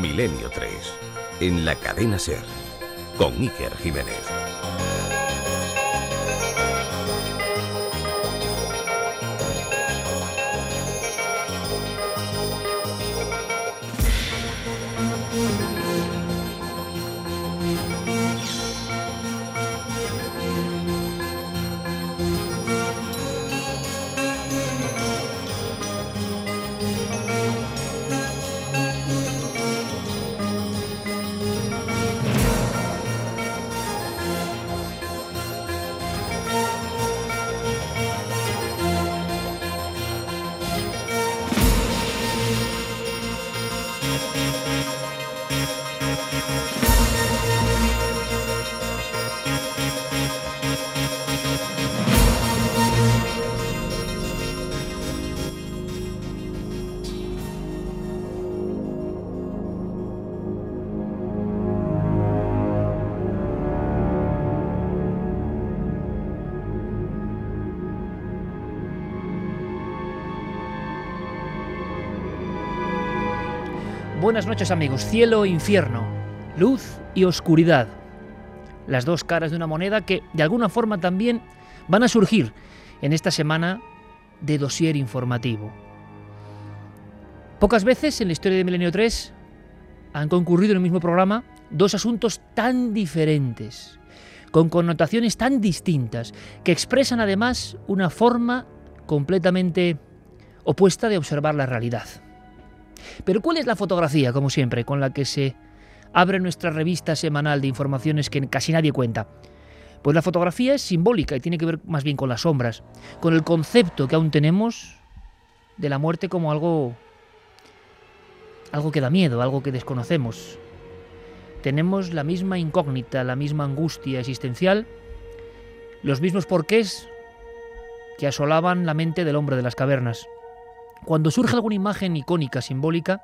Milenio 3, en la cadena SER, con Iker Jiménez. Buenas noches, amigos. Cielo e infierno, luz y oscuridad. Las dos caras de una moneda que, de alguna forma, también van a surgir en esta semana de dossier informativo. Pocas veces en la historia de Milenio 3 han concurrido en el mismo programa dos asuntos tan diferentes, con connotaciones tan distintas, que expresan además una forma completamente opuesta de observar la realidad. Pero ¿cuál es la fotografía, como siempre, con la que se abre nuestra revista semanal de informaciones que casi nadie cuenta? Pues la fotografía es simbólica y tiene que ver más bien con las sombras, con el concepto que aún tenemos de la muerte como algo que da miedo, algo que desconocemos. Tenemos la misma incógnita, la misma angustia existencial, los mismos porqués que asolaban la mente del hombre de las cavernas. Cuando surge alguna imagen icónica, simbólica,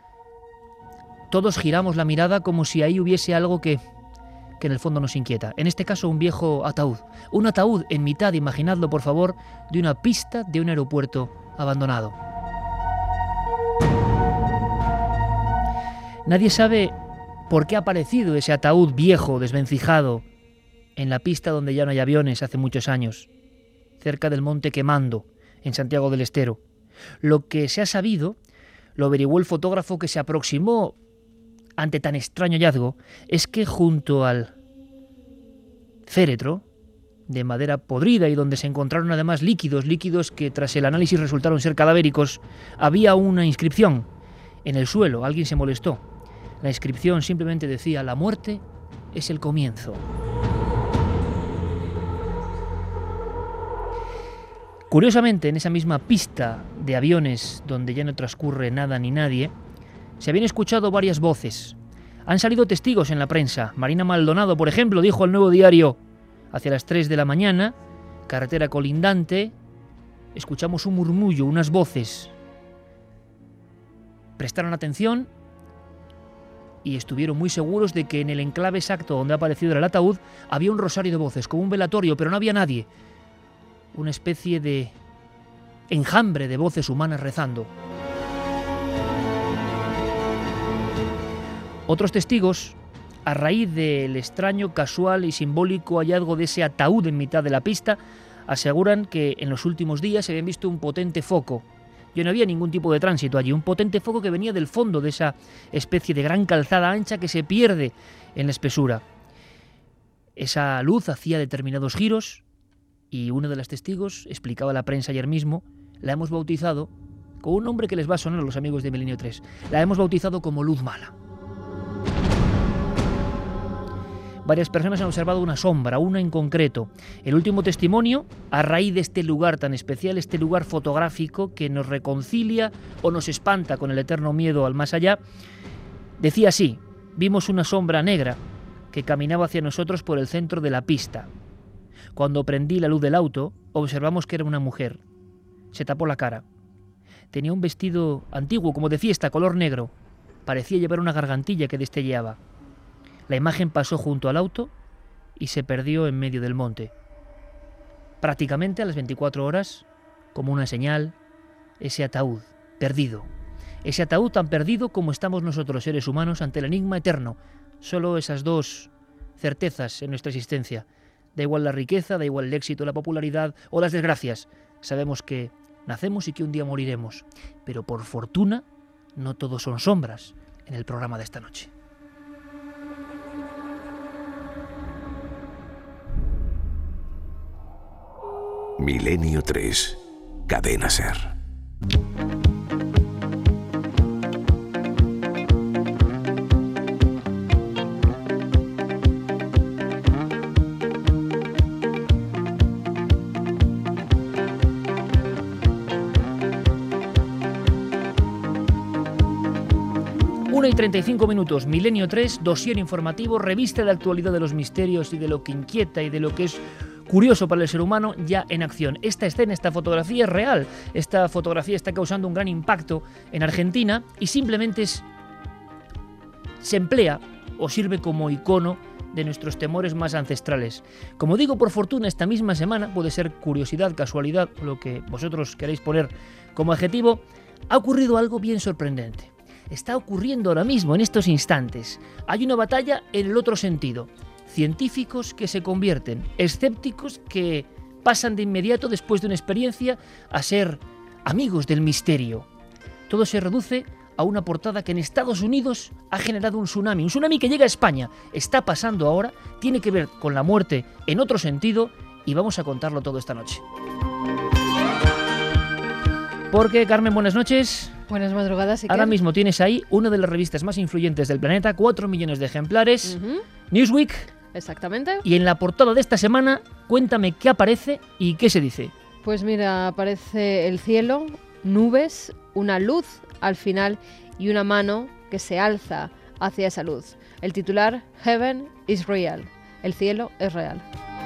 todos giramos la mirada como si ahí hubiese algo que en el fondo nos inquieta. En este caso, un viejo ataúd. Un ataúd en mitad, imaginadlo por favor, de una pista de un aeropuerto abandonado. Nadie sabe por qué ha aparecido ese ataúd viejo, desvencijado, en la pista donde ya no hay aviones hace muchos años, cerca del Monte Quemando, en Santiago del Estero. Lo que se ha sabido, lo averiguó el fotógrafo que se aproximó ante tan extraño hallazgo, es que junto al féretro de madera podrida y donde se encontraron además líquidos que tras el análisis resultaron ser cadavéricos, había una inscripción en el suelo. Alguien se molestó. La inscripción simplemente decía: la muerte es el comienzo. Curiosamente, en esa misma pista de aviones donde ya no transcurre nada ni nadie, se habían escuchado varias voces. Han salido testigos en la prensa. Marina Maldonado, por ejemplo, dijo al Nuevo Diario: hacia las 3 de la mañana, carretera colindante, escuchamos un murmullo, unas voces. Prestaron atención y estuvieron muy seguros de que en el enclave exacto donde ha aparecido el ataúd había un rosario de voces, como un velatorio, pero no había nadie. Una especie de enjambre de voces humanas rezando. Otros testigos, a raíz del extraño, casual y simbólico hallazgo de ese ataúd en mitad de la pista, aseguran que en los últimos días se habían visto un potente foco. Ya no había ningún tipo de tránsito allí, un potente foco que venía del fondo de esa especie de gran calzada ancha que se pierde en la espesura. Esa luz hacía determinados giros y uno de los testigos explicaba a la prensa ayer mismo: la hemos bautizado con un nombre que les va a sonar a los amigos de Milenio 3. La hemos bautizado como luz mala. Varias personas han observado una sombra, una en concreto. El último testimonio, a raíz de este lugar tan especial, este lugar fotográfico que nos reconcilia o nos espanta con el eterno miedo al más allá, decía así: vimos una sombra negra que caminaba hacia nosotros por el centro de la pista. Cuando prendí la luz del auto, observamos que era una mujer. Se tapó la cara. Tenía un vestido antiguo, como de fiesta, color negro. Parecía llevar una gargantilla que destelleaba. La imagen pasó junto al auto y se perdió en medio del monte. Prácticamente a las 24 horas, como una señal, ese ataúd, perdido, ese ataúd tan perdido como estamos nosotros, seres humanos, ante el enigma eterno. Solo esas dos certezas en nuestra existencia. Da igual la riqueza, da igual el éxito, la popularidad o las desgracias. Sabemos que nacemos y que un día moriremos. Pero por fortuna, no todos son sombras en el programa de esta noche. Milenio 3, Cadena SER. Y 35 minutos, Milenio 3, dossier informativo, revista de actualidad de los misterios y de lo que inquieta y de lo que es curioso para el ser humano ya en acción. Esta escena, esta fotografía es real. Esta fotografía está causando un gran impacto en Argentina y simplemente se emplea o sirve como icono de nuestros temores más ancestrales. Como digo, por fortuna, esta misma semana, puede ser curiosidad, casualidad, lo que vosotros queréis poner como adjetivo, ha ocurrido algo bien sorprendente. Está ocurriendo ahora mismo, en estos instantes. Hay una batalla en el otro sentido. Científicos que se convierten, escépticos que pasan de inmediato, después de una experiencia, a ser amigos del misterio. Todo se reduce a una portada que en Estados Unidos ha generado un tsunami que llega a España. Está pasando ahora, tiene que ver con la muerte en otro sentido y vamos a contarlo todo esta noche. Porque, Carmen, buenas noches. Buenas madrugadas. Ahora mismo tienes ahí una de las revistas más influyentes del planeta, 4 millones de ejemplares, Newsweek. Exactamente. Y en la portada de esta semana, cuéntame qué aparece y qué se dice. Pues mira, aparece el cielo, nubes, una luz al final y una mano que se alza hacia esa luz. El titular, Heaven is real. El cielo es real.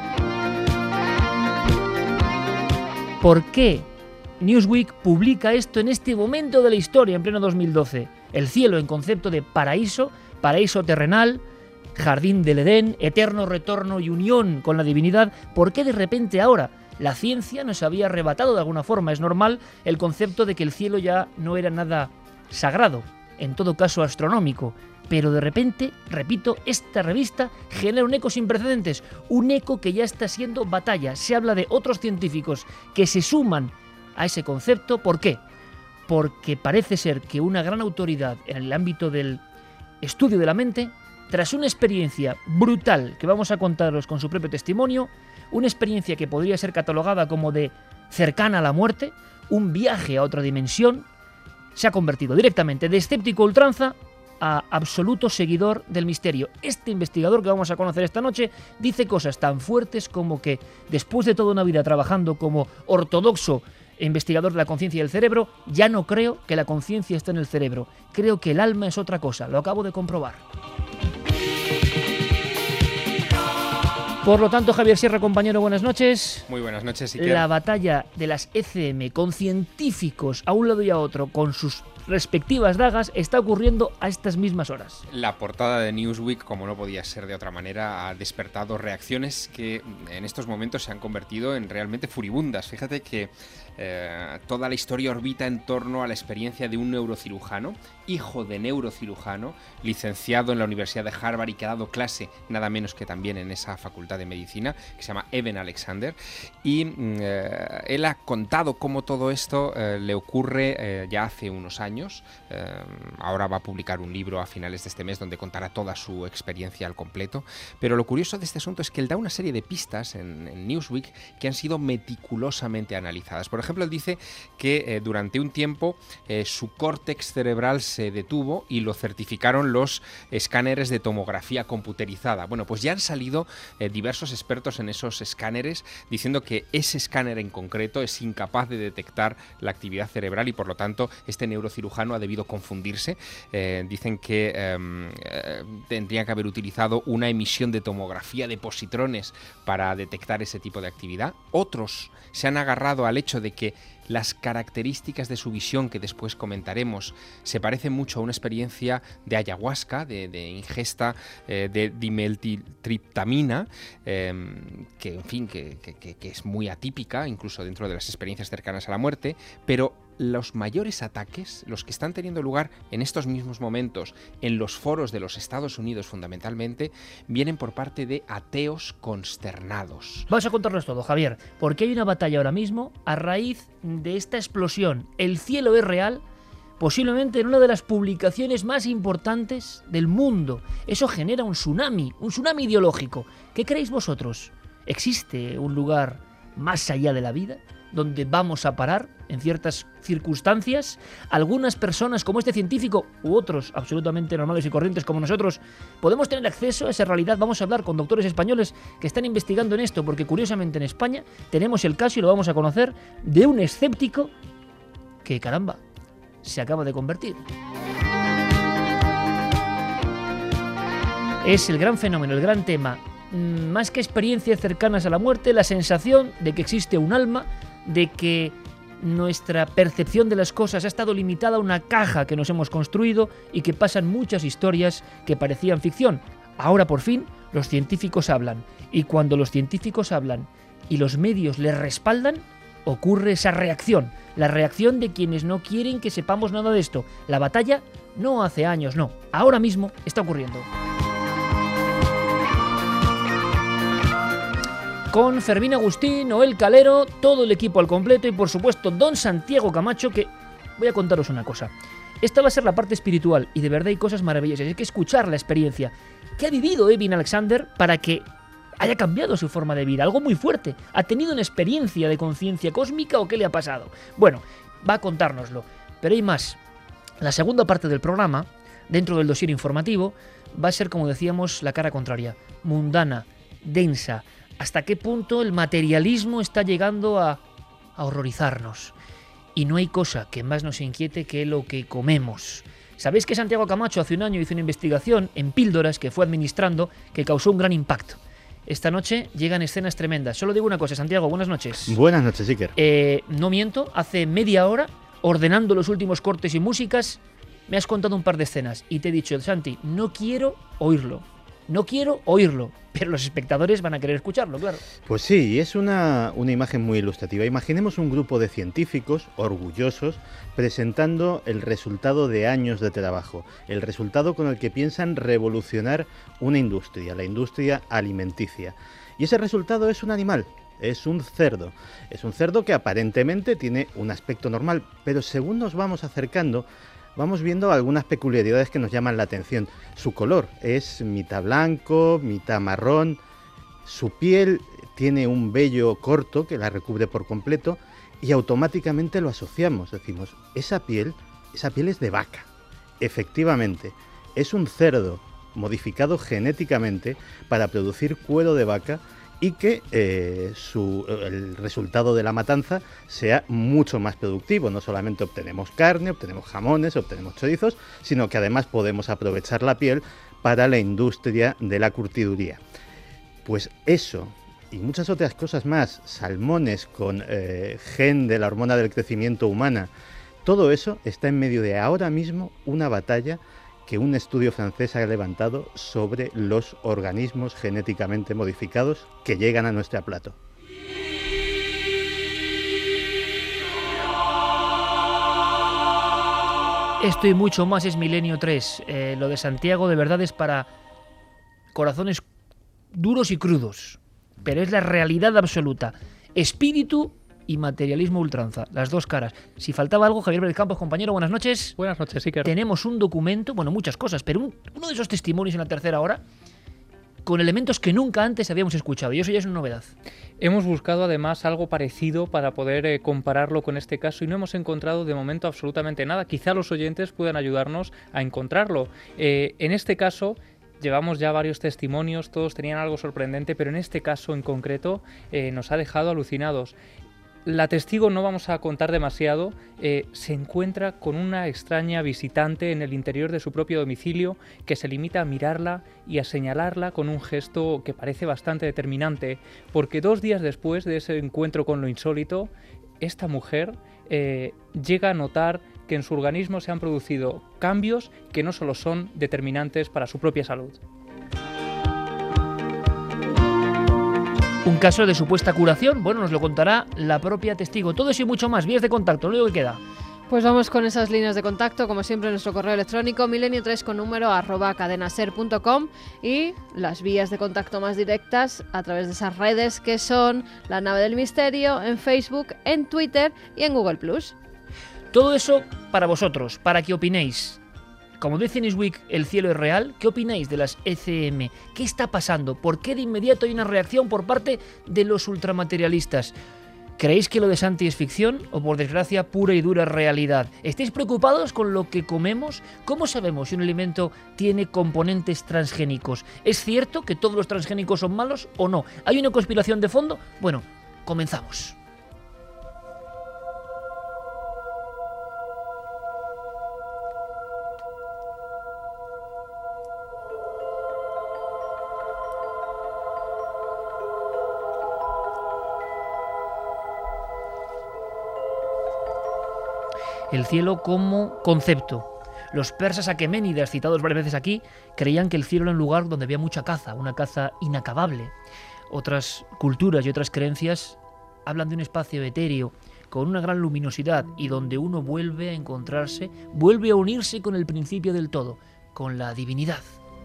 ¿Por qué Newsweek publica esto en este momento de la historia, en pleno 2012? El cielo en concepto de paraíso, paraíso terrenal, jardín del Edén, eterno retorno y unión con la divinidad. ¿Por qué de repente ahora la ciencia nos había arrebatado de alguna forma? Es normal el concepto de que el cielo ya no era nada sagrado, en todo caso astronómico. Pero de repente, repito, esta revista genera un eco sin precedentes, un eco que ya está siendo batalla. Se habla de otros científicos que se suman a ese concepto. ¿Por qué? Porque parece ser que una gran autoridad en el ámbito del estudio de la mente, tras una experiencia brutal que vamos a contaros con su propio testimonio, una experiencia que podría ser catalogada como de cercana a la muerte, un viaje a otra dimensión, se ha convertido directamente de escéptico a ultranza a absoluto seguidor del misterio. Este investigador que vamos a conocer esta noche dice cosas tan fuertes como que después de toda una vida trabajando como ortodoxo investigador de la conciencia y el cerebro, ya no creo que la conciencia esté en el cerebro. Creo que el alma es otra cosa. Lo acabo de comprobar. Por lo tanto, Javier Sierra, compañero, buenas noches. Muy buenas noches, Iker. La batalla de las ECM con científicos a un lado y a otro con sus respectivas dagas está ocurriendo a estas mismas horas. La portada de Newsweek, como no podía ser de otra manera, ha despertado reacciones que en estos momentos se han convertido en realmente furibundas. Fíjate que toda la historia orbita en torno a la experiencia de un neurocirujano, hijo de neurocirujano, licenciado en la Universidad de Harvard y que ha dado clase nada menos que también en esa facultad de medicina, que se llama Eben Alexander, y él ha contado cómo todo esto le ocurre ya hace unos años. Ahora va a publicar un libro a finales de este mes donde contará toda su experiencia al completo, pero lo curioso de este asunto es que él da una serie de pistas en Newsweek que han sido meticulosamente analizadas. Por ejemplo, él dice que durante un tiempo su córtex cerebral se detuvo y lo certificaron los escáneres de tomografía computerizada. Bueno, pues ya han salido diversos expertos en esos escáneres diciendo que ese escáner en concreto es incapaz de detectar la actividad cerebral y por lo tanto este neurocirujano ha debido confundirse. Dicen que tendría que haber utilizado una emisión de tomografía de positrones para detectar ese tipo de actividad. Otros se han agarrado al hecho de que las características de su visión, que después comentaremos, se parecen mucho a una experiencia de ayahuasca, de ingesta de dimetiltriptamina, que en fin, que es muy atípica, incluso dentro de las experiencias cercanas a la muerte, pero los mayores ataques, los que están teniendo lugar en estos mismos momentos en los foros de los Estados Unidos fundamentalmente, vienen por parte de ateos consternados. Vamos a contarnos todo, Javier, porque hay una batalla ahora mismo a raíz de esta explosión. El cielo es real, posiblemente en una de las publicaciones más importantes del mundo. Eso genera un tsunami ideológico. ¿Qué creéis vosotros? ¿Existe un lugar más allá de la vida donde vamos a parar en ciertas circunstancias? Algunas personas, como este científico, u otros absolutamente normales y corrientes como nosotros, podemos tener acceso a esa realidad. Vamos a hablar con doctores españoles que están investigando en esto, porque curiosamente en España tenemos el caso, y lo vamos a conocer, de un escéptico que, caramba, se acaba de convertir. Es el gran fenómeno, el gran tema. Más que experiencias cercanas a la muerte, la sensación de que existe un alma, de que nuestra percepción de las cosas ha estado limitada a una caja que nos hemos construido y que pasan muchas historias que parecían ficción. Ahora por fin los científicos hablan, y cuando los científicos hablan y los medios les respaldan, ocurre esa reacción, la reacción de quienes no quieren que sepamos nada de esto. La batalla no hace años, no, ahora mismo está ocurriendo. Con Fermín Agustín, Noel Calero, todo el equipo al completo y por supuesto don Santiago Camacho, que voy a contaros una cosa. Esta va a ser la parte espiritual y de verdad hay cosas maravillosas. Hay que escuchar la experiencia que ha vivido Evin Alexander para que haya cambiado su forma de vida, algo muy fuerte. ¿Ha tenido una experiencia de conciencia cósmica o qué le ha pasado? Bueno, va a contárnoslo, pero hay más. La segunda parte del programa, dentro del dossier informativo, va a ser, como decíamos, la cara contraria, mundana, densa. ¿Hasta qué punto el materialismo está llegando a horrorizarnos? Y no hay cosa que más nos inquiete que lo que comemos. ¿Sabéis que Santiago Camacho hace un año hizo una investigación en píldoras que fue administrando que causó un gran impacto? Esta noche llegan escenas tremendas. Solo digo una cosa, Santiago, buenas noches. Buenas noches, Iker. No miento, hace media hora, ordenando los últimos cortes y músicas, me has contado un par de escenas y te he dicho, Santi, no quiero oírlo, pero los espectadores van a querer escucharlo, claro. Pues sí, es una imagen muy ilustrativa. Imaginemos un grupo de científicos orgullosos presentando el resultado de años de trabajo, el resultado con el que piensan revolucionar una industria, la industria alimenticia. Y ese resultado es un animal, es un cerdo. Es un cerdo que aparentemente tiene un aspecto normal, pero según nos vamos acercando, vamos viendo algunas peculiaridades que nos llaman la atención. Su color es mitad blanco, mitad marrón. Su piel tiene un vello corto que la recubre por completo y automáticamente lo asociamos. Decimos, esa piel es de vaca. Efectivamente, es un cerdo modificado genéticamente para producir cuero de vaca y que el resultado de la matanza sea mucho más productivo. No solamente obtenemos carne, obtenemos jamones, obtenemos chorizos, sino que además podemos aprovechar la piel para la industria de la curtiduría. Pues eso y muchas otras cosas más, salmones con gen de la hormona del crecimiento humana, todo eso está en medio de ahora mismo una batalla que un estudio francés ha levantado sobre los organismos genéticamente modificados que llegan a nuestro plato. Esto y mucho más es Milenio 3. Lo de Santiago de verdad es para corazones duros y crudos, pero es la realidad absoluta. Espíritu y materialismo ultranza, las dos caras. Si faltaba algo, Javier Pérez Campos, compañero, buenas noches. Buenas noches, Iker. Tenemos un documento, bueno, muchas cosas, pero uno de esos testimonios en la tercera hora con elementos que nunca antes habíamos escuchado, y eso ya es una novedad. Hemos buscado además algo parecido para poder compararlo con este caso y no hemos encontrado de momento absolutamente nada. Quizá los oyentes puedan ayudarnos a encontrarlo. En este caso llevamos ya varios testimonios, todos tenían algo sorprendente, pero en este caso en concreto nos ha dejado alucinados. La testigo, no vamos a contar demasiado, se encuentra con una extraña visitante en el interior de su propio domicilio que se limita a mirarla y a señalarla con un gesto que parece bastante determinante, porque 2 días después de ese encuentro con lo insólito, esta mujer llega a notar que en su organismo se han producido cambios que no solo son determinantes para su propia salud. Un caso de supuesta curación, bueno, nos lo contará la propia testigo. Todo eso y mucho más, vías de contacto, lo único que queda. Pues vamos con esas líneas de contacto, como siempre, nuestro correo electrónico milenio3 con número @cadenaser.com y las vías de contacto más directas a través de esas redes que son La Nave del Misterio, en Facebook, en Twitter y en Google+. Todo eso para vosotros, para que opinéis. Como dice Newsweek, el cielo es real. ¿Qué opináis de las ECM? ¿Qué está pasando? ¿Por qué de inmediato hay una reacción por parte de los ultramaterialistas? ¿Creéis que lo de Santi es ficción o, por desgracia, pura y dura realidad? ¿Estáis preocupados con lo que comemos? ¿Cómo sabemos si un alimento tiene componentes transgénicos? ¿Es cierto que todos los transgénicos son malos o no? ¿Hay una conspiración de fondo? Bueno, comenzamos. El cielo como concepto. Los persas aqueménidas, citados varias veces aquí, creían que el cielo era un lugar donde había mucha caza, una caza inacabable. Otras culturas y otras creencias hablan de un espacio etéreo, con una gran luminosidad, y donde uno vuelve a encontrarse, vuelve a unirse con el principio del todo, con la divinidad.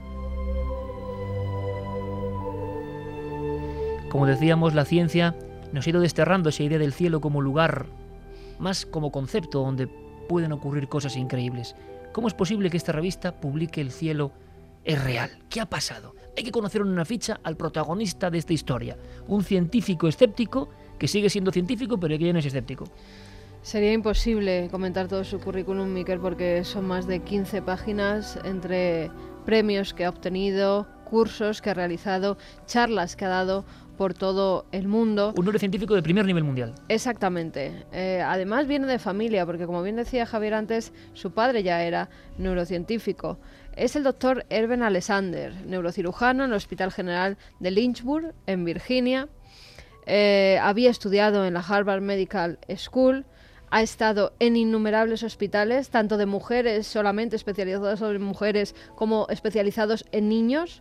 Como decíamos, la ciencia nos ha ido desterrando esa idea del cielo como lugar, más como concepto donde pueden ocurrir cosas increíbles. ¿Cómo es posible que esta revista publique El cielo es real? ¿Qué ha pasado? Hay que conocer en una ficha al protagonista de esta historia, un científico escéptico que sigue siendo científico pero que ya no es escéptico. Sería imposible comentar todo su currículum, Miquel, porque son más de 15 páginas entre premios que ha obtenido, cursos que ha realizado, charlas que ha dado por todo el mundo. Un neurocientífico de primer nivel mundial. Exactamente. Además viene de familia, porque como bien decía Javier antes, su padre ya era neurocientífico. Es el doctor Erben Alexander, neurocirujano en el Hospital General de Lynchburg, en Virginia. Había estudiado en la Harvard Medical School, ha estado en innumerables hospitales, tanto de mujeres, solamente especializados en mujeres, como especializados en niños.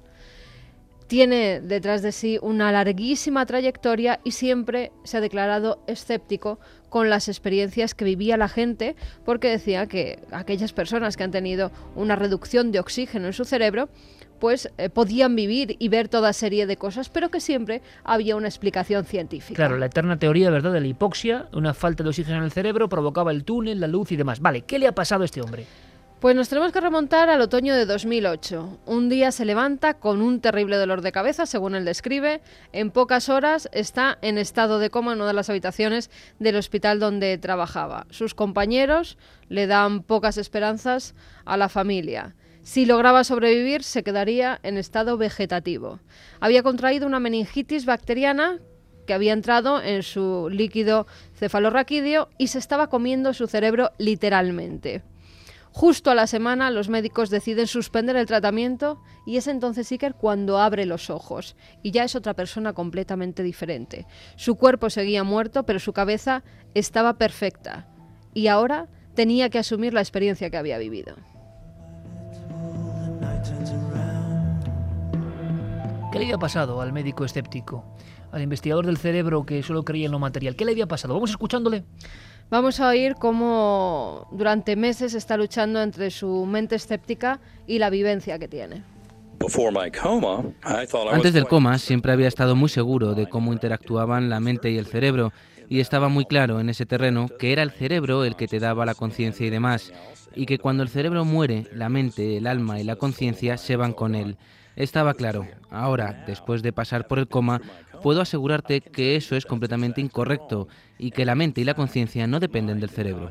Tiene detrás de sí una larguísima trayectoria y siempre se ha declarado escéptico con las experiencias que vivía la gente, porque decía que aquellas personas que han tenido una reducción de oxígeno en su cerebro pues podían vivir y ver toda serie de cosas, pero que siempre había una explicación científica. Claro, la eterna teoría, ¿verdad?, de la hipoxia, una falta de oxígeno en el cerebro provocaba el túnel, la luz y demás. Vale, ¿qué le ha pasado a este hombre? Pues nos tenemos que remontar al otoño de 2008. Un día se levanta con un terrible dolor de cabeza, según él describe. En pocas horas está en estado de coma en una de las habitaciones del hospital donde trabajaba. Sus compañeros le dan pocas esperanzas a la familia. Si lograba sobrevivir, se quedaría en estado vegetativo. Había contraído una meningitis bacteriana que había entrado en su líquido cefalorraquídeo y se estaba comiendo su cerebro literalmente. Justo a la semana los médicos deciden suspender el tratamiento y es entonces Iker cuando abre los ojos y ya es otra persona completamente diferente. Su cuerpo seguía muerto, pero su cabeza estaba perfecta y ahora tenía que asumir la experiencia que había vivido. ¿Qué le había pasado al médico escéptico, al investigador del cerebro que solo creía en lo material? ¿Qué le había pasado? Vamos escuchándole. Vamos a oír cómo durante meses está luchando entre su mente escéptica y la vivencia que tiene. Antes del coma siempre había estado muy seguro de cómo interactuaban la mente y el cerebro y estaba muy claro en ese terreno que era el cerebro el que te daba la conciencia y demás, y que cuando el cerebro muere, la mente, el alma y la conciencia se van con él. Estaba claro. Ahora, después de pasar por el coma, puedo asegurarte que eso es completamente incorrecto y que la mente y la conciencia no dependen del cerebro.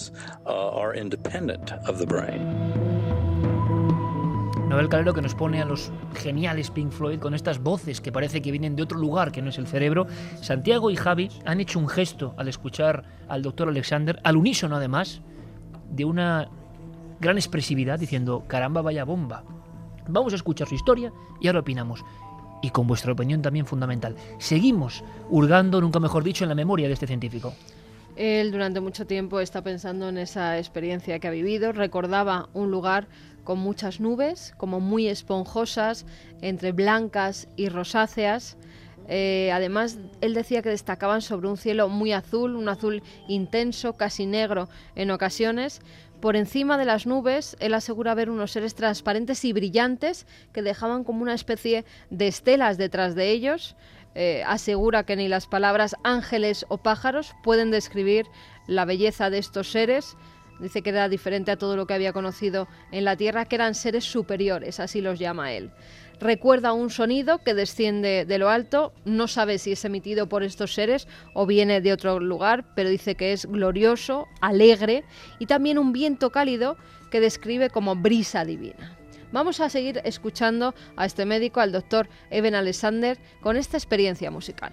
Noel Calero, que nos pone a los geniales Pink Floyd con estas voces que parece que vienen de otro lugar que no es el cerebro. Santiago y Javi han hecho un gesto al escuchar al doctor Alexander, al unísono además, de una gran expresividad, diciendo, caramba, vaya bomba. Vamos a escuchar su historia y ahora opinamos. Y con vuestra opinión también fundamental. Seguimos hurgando, nunca mejor dicho, en la memoria de este científico. Él durante mucho tiempo está pensando en esa experiencia que ha vivido. Recordaba un lugar con muchas nubes, como muy esponjosas, entre blancas y rosáceas. Además, él decía que destacaban sobre un cielo muy azul, un azul intenso, casi negro en ocasiones. Por encima de las nubes, él asegura ver unos seres transparentes y brillantes que dejaban como una especie de estelas detrás de ellos. Asegura que ni las palabras ángeles o pájaros pueden describir la belleza de estos seres. Dice que era diferente a todo lo que había conocido en la Tierra, que eran seres superiores, así los llama él. Recuerda un sonido que desciende de lo alto, no sabe si es emitido por estos seres o viene de otro lugar, pero dice que es glorioso, alegre, y también un viento cálido que describe como brisa divina. Vamos a seguir escuchando a este médico, al doctor Eben Alexander, con esta experiencia musical.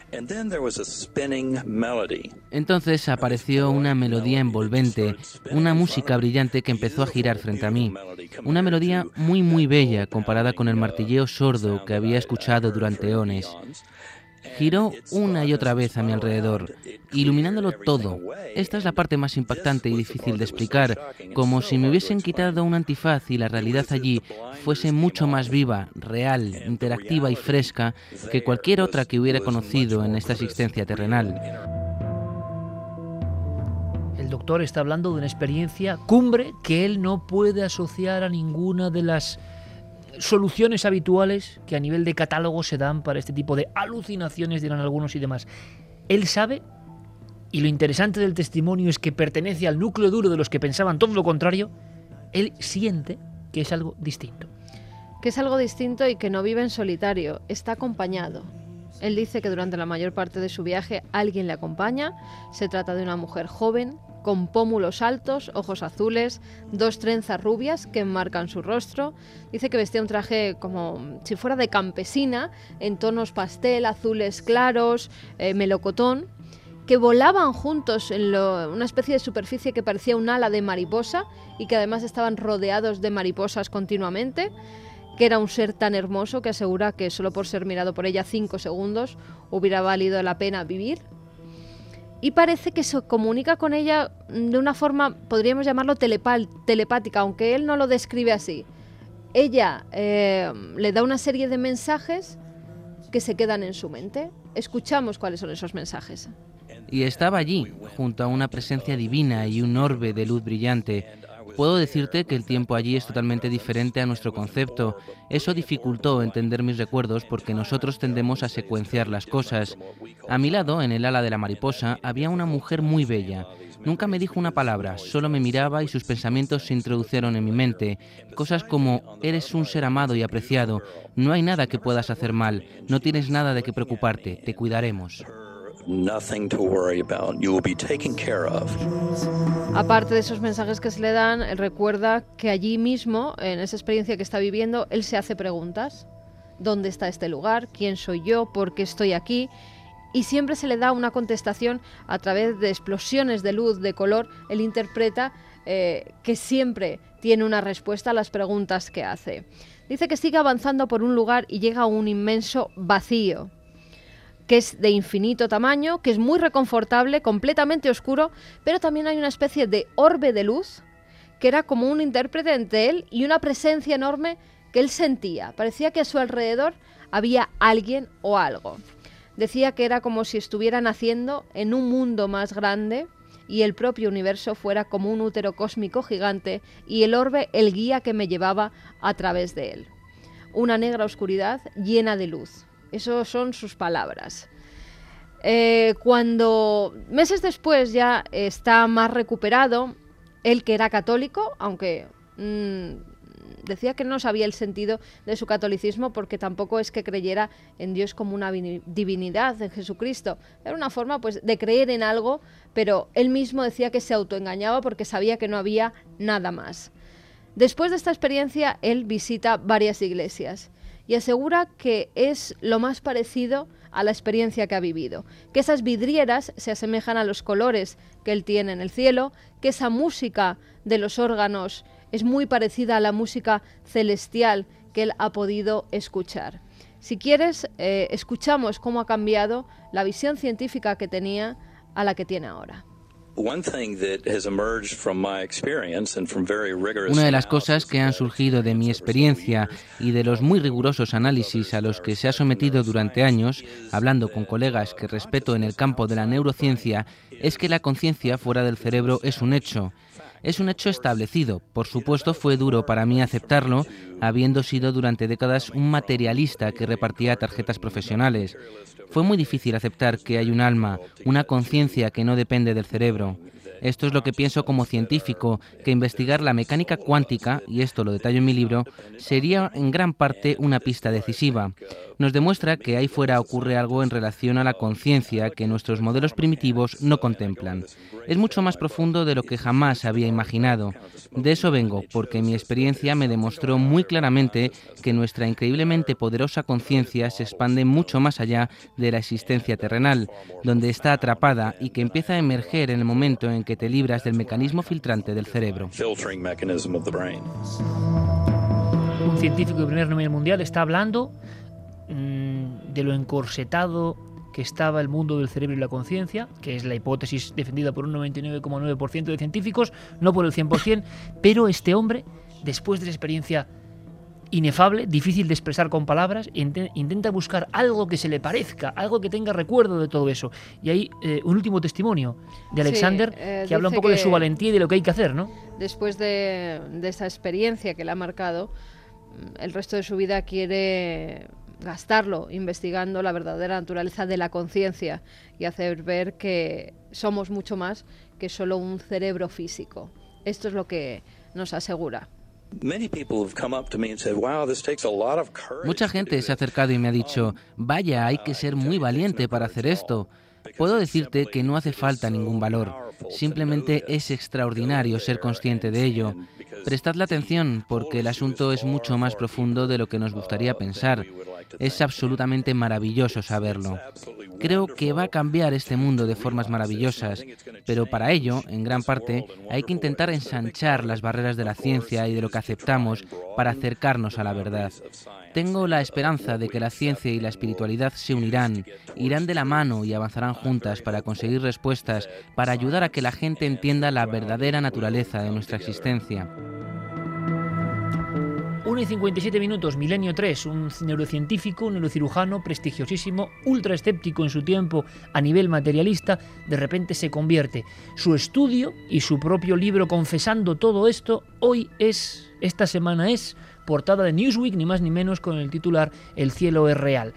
Entonces apareció una melodía envolvente, una música brillante que empezó a girar frente a mí. Una melodía muy bella comparada con el martilleo sordo que había escuchado durante eones. Giró una y otra vez a mi alrededor, iluminándolo todo. Esta es la parte más impactante y difícil de explicar, como si me hubiesen quitado un antifaz y la realidad allí fuese mucho más viva, real, interactiva y fresca que cualquier otra que hubiera conocido en esta existencia terrenal. El doctor está hablando de una experiencia cumbre que él no puede asociar a ninguna de las soluciones habituales que a nivel de catálogo se dan para este tipo de alucinaciones, dirán algunos y demás. Él sabe, y lo interesante del testimonio es que pertenece al núcleo duro de los que pensaban todo lo contrario, él siente que es algo distinto. Que es algo distinto y que no vive en solitario, está acompañado. Él dice que durante la mayor parte de su viaje alguien le acompaña. Se trata de una mujer joven, con pómulos altos, ojos azules, 2 trenzas rubias que enmarcan su rostro. Dice que vestía un traje como si fuera de campesina, en tonos pastel, azules claros, melocotón, que volaban juntos en una especie de superficie que parecía un ala de mariposa y que además estaban rodeados de mariposas continuamente, que era un ser tan hermoso que asegura que solo por ser mirado por ella 5 segundos hubiera valido la pena vivir. Y parece que se comunica con ella de una forma, podríamos llamarlo telepática, aunque él no lo describe así. Ella le da una serie de mensajes que se quedan en su mente. Escuchamos cuáles son esos mensajes. Y estaba allí, junto a una presencia divina y un orbe de luz brillante. Puedo decirte que el tiempo allí es totalmente diferente a nuestro concepto. Eso dificultó entender mis recuerdos porque nosotros tendemos a secuenciar las cosas. A mi lado, en el ala de la mariposa, había una mujer muy bella. Nunca me dijo una palabra, solo me miraba y sus pensamientos se introdujeron en mi mente. Cosas como, eres un ser amado y apreciado, no hay nada que puedas hacer mal, no tienes nada de qué preocuparte, te cuidaremos. Nothing to worry about. You will be taken care of. Aparte de esos mensajes que se le dan, él recuerda que allí mismo, en esa experiencia que está viviendo, él se hace preguntas. ¿Dónde está este lugar? ¿Quién soy yo? ¿Por qué estoy aquí? Y siempre se le da una contestación a través de explosiones de luz, de color. Él interpreta que siempre tiene una respuesta a las preguntas que hace. Dice que sigue avanzando por un lugar y llega a un inmenso vacío, que es de infinito tamaño, que es muy reconfortable, completamente oscuro, pero también hay una especie de orbe de luz que era como un intérprete entre él y una presencia enorme que él sentía. Parecía que a su alrededor había alguien o algo. Decía que era como si estuviera naciendo en un mundo más grande y el propio universo fuera como un útero cósmico gigante y el orbe el guía que me llevaba a través de él. Una negra oscuridad llena de luz. Esas son sus palabras. Cuando meses después ya está más recuperado, él que era católico, aunque decía que no sabía el sentido de su catolicismo porque tampoco es que creyera en Dios como una divinidad, en Jesucristo. Era una forma pues de creer en algo, pero él mismo decía que se autoengañaba porque sabía que no había nada más. Después de esta experiencia, él visita varias iglesias y asegura que es lo más parecido a la experiencia que ha vivido, que esas vidrieras se asemejan a los colores que él tiene en el cielo, que esa música de los órganos es muy parecida a la música celestial que él ha podido escuchar. Si quieres, escuchamos cómo ha cambiado la visión científica que tenía a la que tiene ahora. Una de las cosas que han surgido de mi experiencia y de los muy rigurosos análisis a los que se ha sometido durante años, hablando con colegas que respeto en el campo de la neurociencia, es que la conciencia fuera del cerebro es un hecho. Es un hecho establecido. Por supuesto, fue duro para mí aceptarlo, habiendo sido durante décadas un materialista que repartía tarjetas profesionales. Fue muy difícil aceptar que hay un alma, una conciencia que no depende del cerebro. Esto es lo que pienso como científico, que investigar la mecánica cuántica, y esto lo detallo en mi libro, sería en gran parte una pista decisiva. Nos demuestra que ahí fuera ocurre algo en relación a la conciencia que nuestros modelos primitivos no contemplan. Es mucho más profundo de lo que jamás había imaginado. De eso vengo, porque mi experiencia me demostró muy claramente que nuestra increíblemente poderosa conciencia se expande mucho más allá de la existencia terrenal, donde está atrapada y que empieza a emerger en el momento en que te libras del mecanismo filtrante del cerebro. Un científico de primer nivel mundial está hablando de lo encorsetado que estaba el mundo del cerebro y la conciencia, que es la hipótesis defendida por un 99,9% de científicos, no por el 100%, pero este hombre, después de la experiencia inefable, difícil de expresar con palabras, intenta buscar algo que se le parezca, algo que tenga recuerdo de todo eso. Y hay un último testimonio de Alexander, que habla un poco de su valentía y de lo que hay que hacer, ¿no? Después de esa experiencia que le ha marcado, el resto de su vida quiere gastarlo investigando la verdadera naturaleza de la conciencia y hacer ver que somos mucho más que solo un cerebro físico. Esto es lo que nos asegura. Mucha gente se ha acercado y me ha dicho, vaya, hay que ser muy valiente para hacer esto. Puedo decirte que no hace falta ningún valor, simplemente es extraordinario ser consciente de ello. Prestadle atención, porque el asunto es mucho más profundo de lo que nos gustaría pensar. Es absolutamente maravilloso saberlo. Creo que va a cambiar este mundo de formas maravillosas, pero para ello, en gran parte, hay que intentar ensanchar las barreras de la ciencia y de lo que aceptamos para acercarnos a la verdad. Tengo la esperanza de que la ciencia y la espiritualidad se unirán, irán de la mano y avanzarán juntas para conseguir respuestas, para ayudar a que la gente entienda la verdadera naturaleza de nuestra existencia. 1:57, Milenio 3, un neurocientífico, un neurocirujano prestigiosísimo, ultra escéptico en su tiempo a nivel materialista, de repente se convierte. Su estudio y su propio libro confesando todo esto, esta semana es portada de Newsweek, ni más ni menos, con el titular El cielo es real.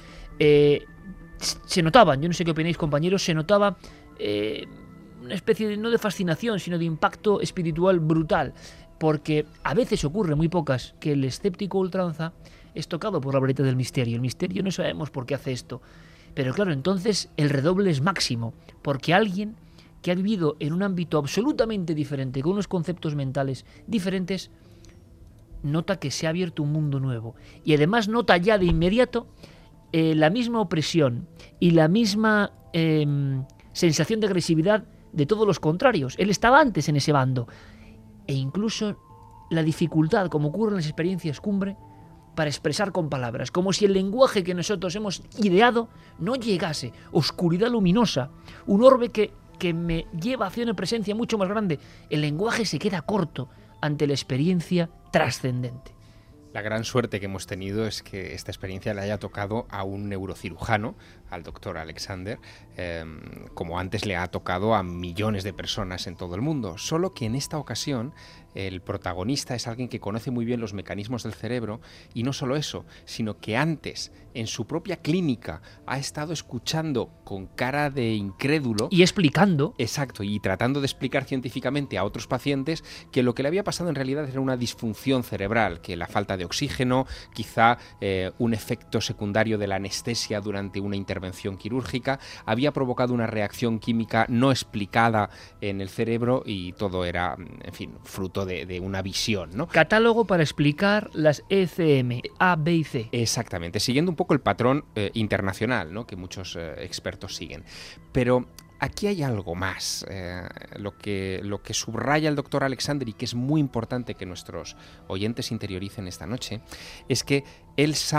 Se notaban, yo no sé qué opináis, compañeros, se notaba una especie de, no de fascinación, sino de impacto espiritual brutal. Porque a veces ocurre, muy pocas, que el escéptico ultranza es tocado por la varita del misterio. El misterio no sabemos por qué hace esto. Pero claro, entonces el redoble es máximo, porque alguien que ha vivido en un ámbito absolutamente diferente, con unos conceptos mentales diferentes, nota que se ha abierto un mundo nuevo. Y además nota ya de inmediato la misma opresión y la misma sensación de agresividad de todos los contrarios. Él estaba antes en ese bando. E incluso la dificultad, como ocurre en las experiencias cumbre, para expresar con palabras, como si el lenguaje que nosotros hemos ideado no llegase. Oscuridad luminosa, un orbe que me lleva hacia una presencia mucho más grande. El lenguaje se queda corto ante la experiencia trascendente. La gran suerte que hemos tenido es que esta experiencia le haya tocado a un neurocirujano, al doctor Alexander, como antes le ha tocado a millones de personas en todo el mundo. Solo que en esta ocasión el protagonista es alguien que conoce muy bien los mecanismos del cerebro, y no solo eso, sino que antes, en su propia clínica, ha estado escuchando con cara de incrédulo y explicando. Exacto, y tratando de explicar científicamente a otros pacientes que lo que le había pasado en realidad era una disfunción cerebral, que la falta de oxígeno, quizá un efecto secundario de la anestesia durante una intervención quirúrgica, había provocado una reacción química no explicada en el cerebro, y todo era, en fin, fruto de una visión, ¿no? Catálogo para explicar las ECM, A, B y C. Exactamente, siguiendo un poco el patrón internacional, ¿no?, que muchos expertos siguen. Pero aquí hay algo más. Lo que subraya el doctor Alexander, y que es muy importante que nuestros oyentes interioricen esta noche, es que él sabe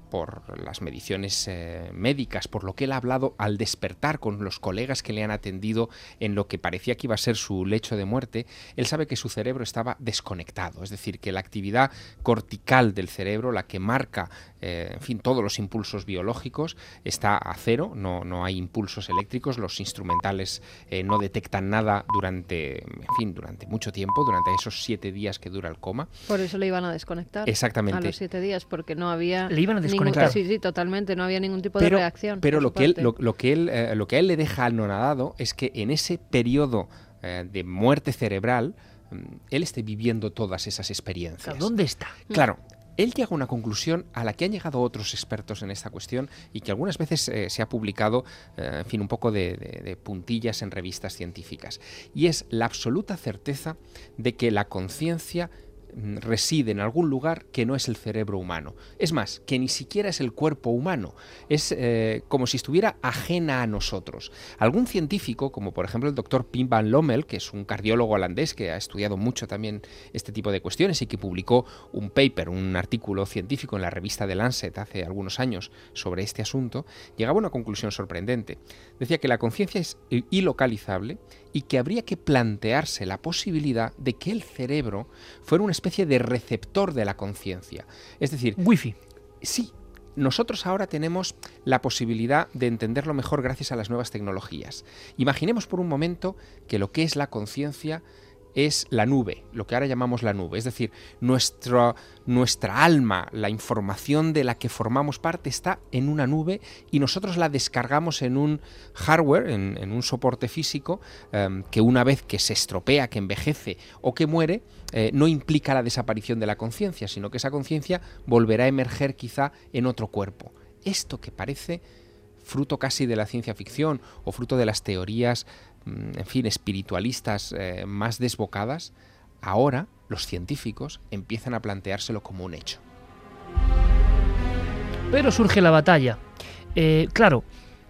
por las mediciones médicas, por lo que él ha hablado al despertar con los colegas que le han atendido en lo que parecía que iba a ser su lecho de muerte, él sabe que su cerebro estaba desconectado, es decir, que la actividad cortical del cerebro, la que marca en fin, todos los impulsos biológicos, está a cero, no hay impulsos eléctricos, los instrumentales no detectan nada durante mucho tiempo, durante esos 7 días que dura el coma. Por eso le iban a desconectar. Exactamente. A los 7 días, porque no había... Le iban a desconectar. Sí, totalmente, no había ningún tipo de reacción. Pero lo que a él le deja anonadado es que en ese periodo de muerte cerebral, él esté viviendo todas esas experiencias. ¿Dónde está? Claro. Él llega a una conclusión a la que han llegado otros expertos en esta cuestión y que algunas veces se ha publicado, en fin, un poco de puntillas en revistas científicas. Y es la absoluta certeza de que la conciencia reside en algún lugar que no es el cerebro humano. Es más, que ni siquiera es el cuerpo humano. Es como si estuviera ajena a nosotros. Algún científico, como por ejemplo el doctor Pim van Lommel, que es un cardiólogo holandés que ha estudiado mucho también este tipo de cuestiones y que publicó un paper, un artículo científico en la revista The Lancet hace algunos años sobre este asunto, llegaba a una conclusión sorprendente. Decía que la conciencia es ilocalizable y que habría que plantearse la posibilidad de que el cerebro fuera una especie de receptor de la conciencia. Es decir, Wi-Fi. Sí, nosotros ahora tenemos la posibilidad de entenderlo mejor gracias a las nuevas tecnologías. Imaginemos por un momento que lo que es la conciencia es la nube, lo que ahora llamamos la nube, es decir, nuestra alma, la información de la que formamos parte está en una nube y nosotros la descargamos en un hardware, en un soporte físico que una vez que se estropea, que envejece o que muere, no implica la desaparición de la conciencia, sino que esa conciencia volverá a emerger quizá en otro cuerpo. Esto que parece fruto casi de la ciencia ficción o fruto de las teorías en fin, espiritualistas más desbocadas, ahora los científicos empiezan a planteárselo como un hecho. Pero surge la batalla. Claro,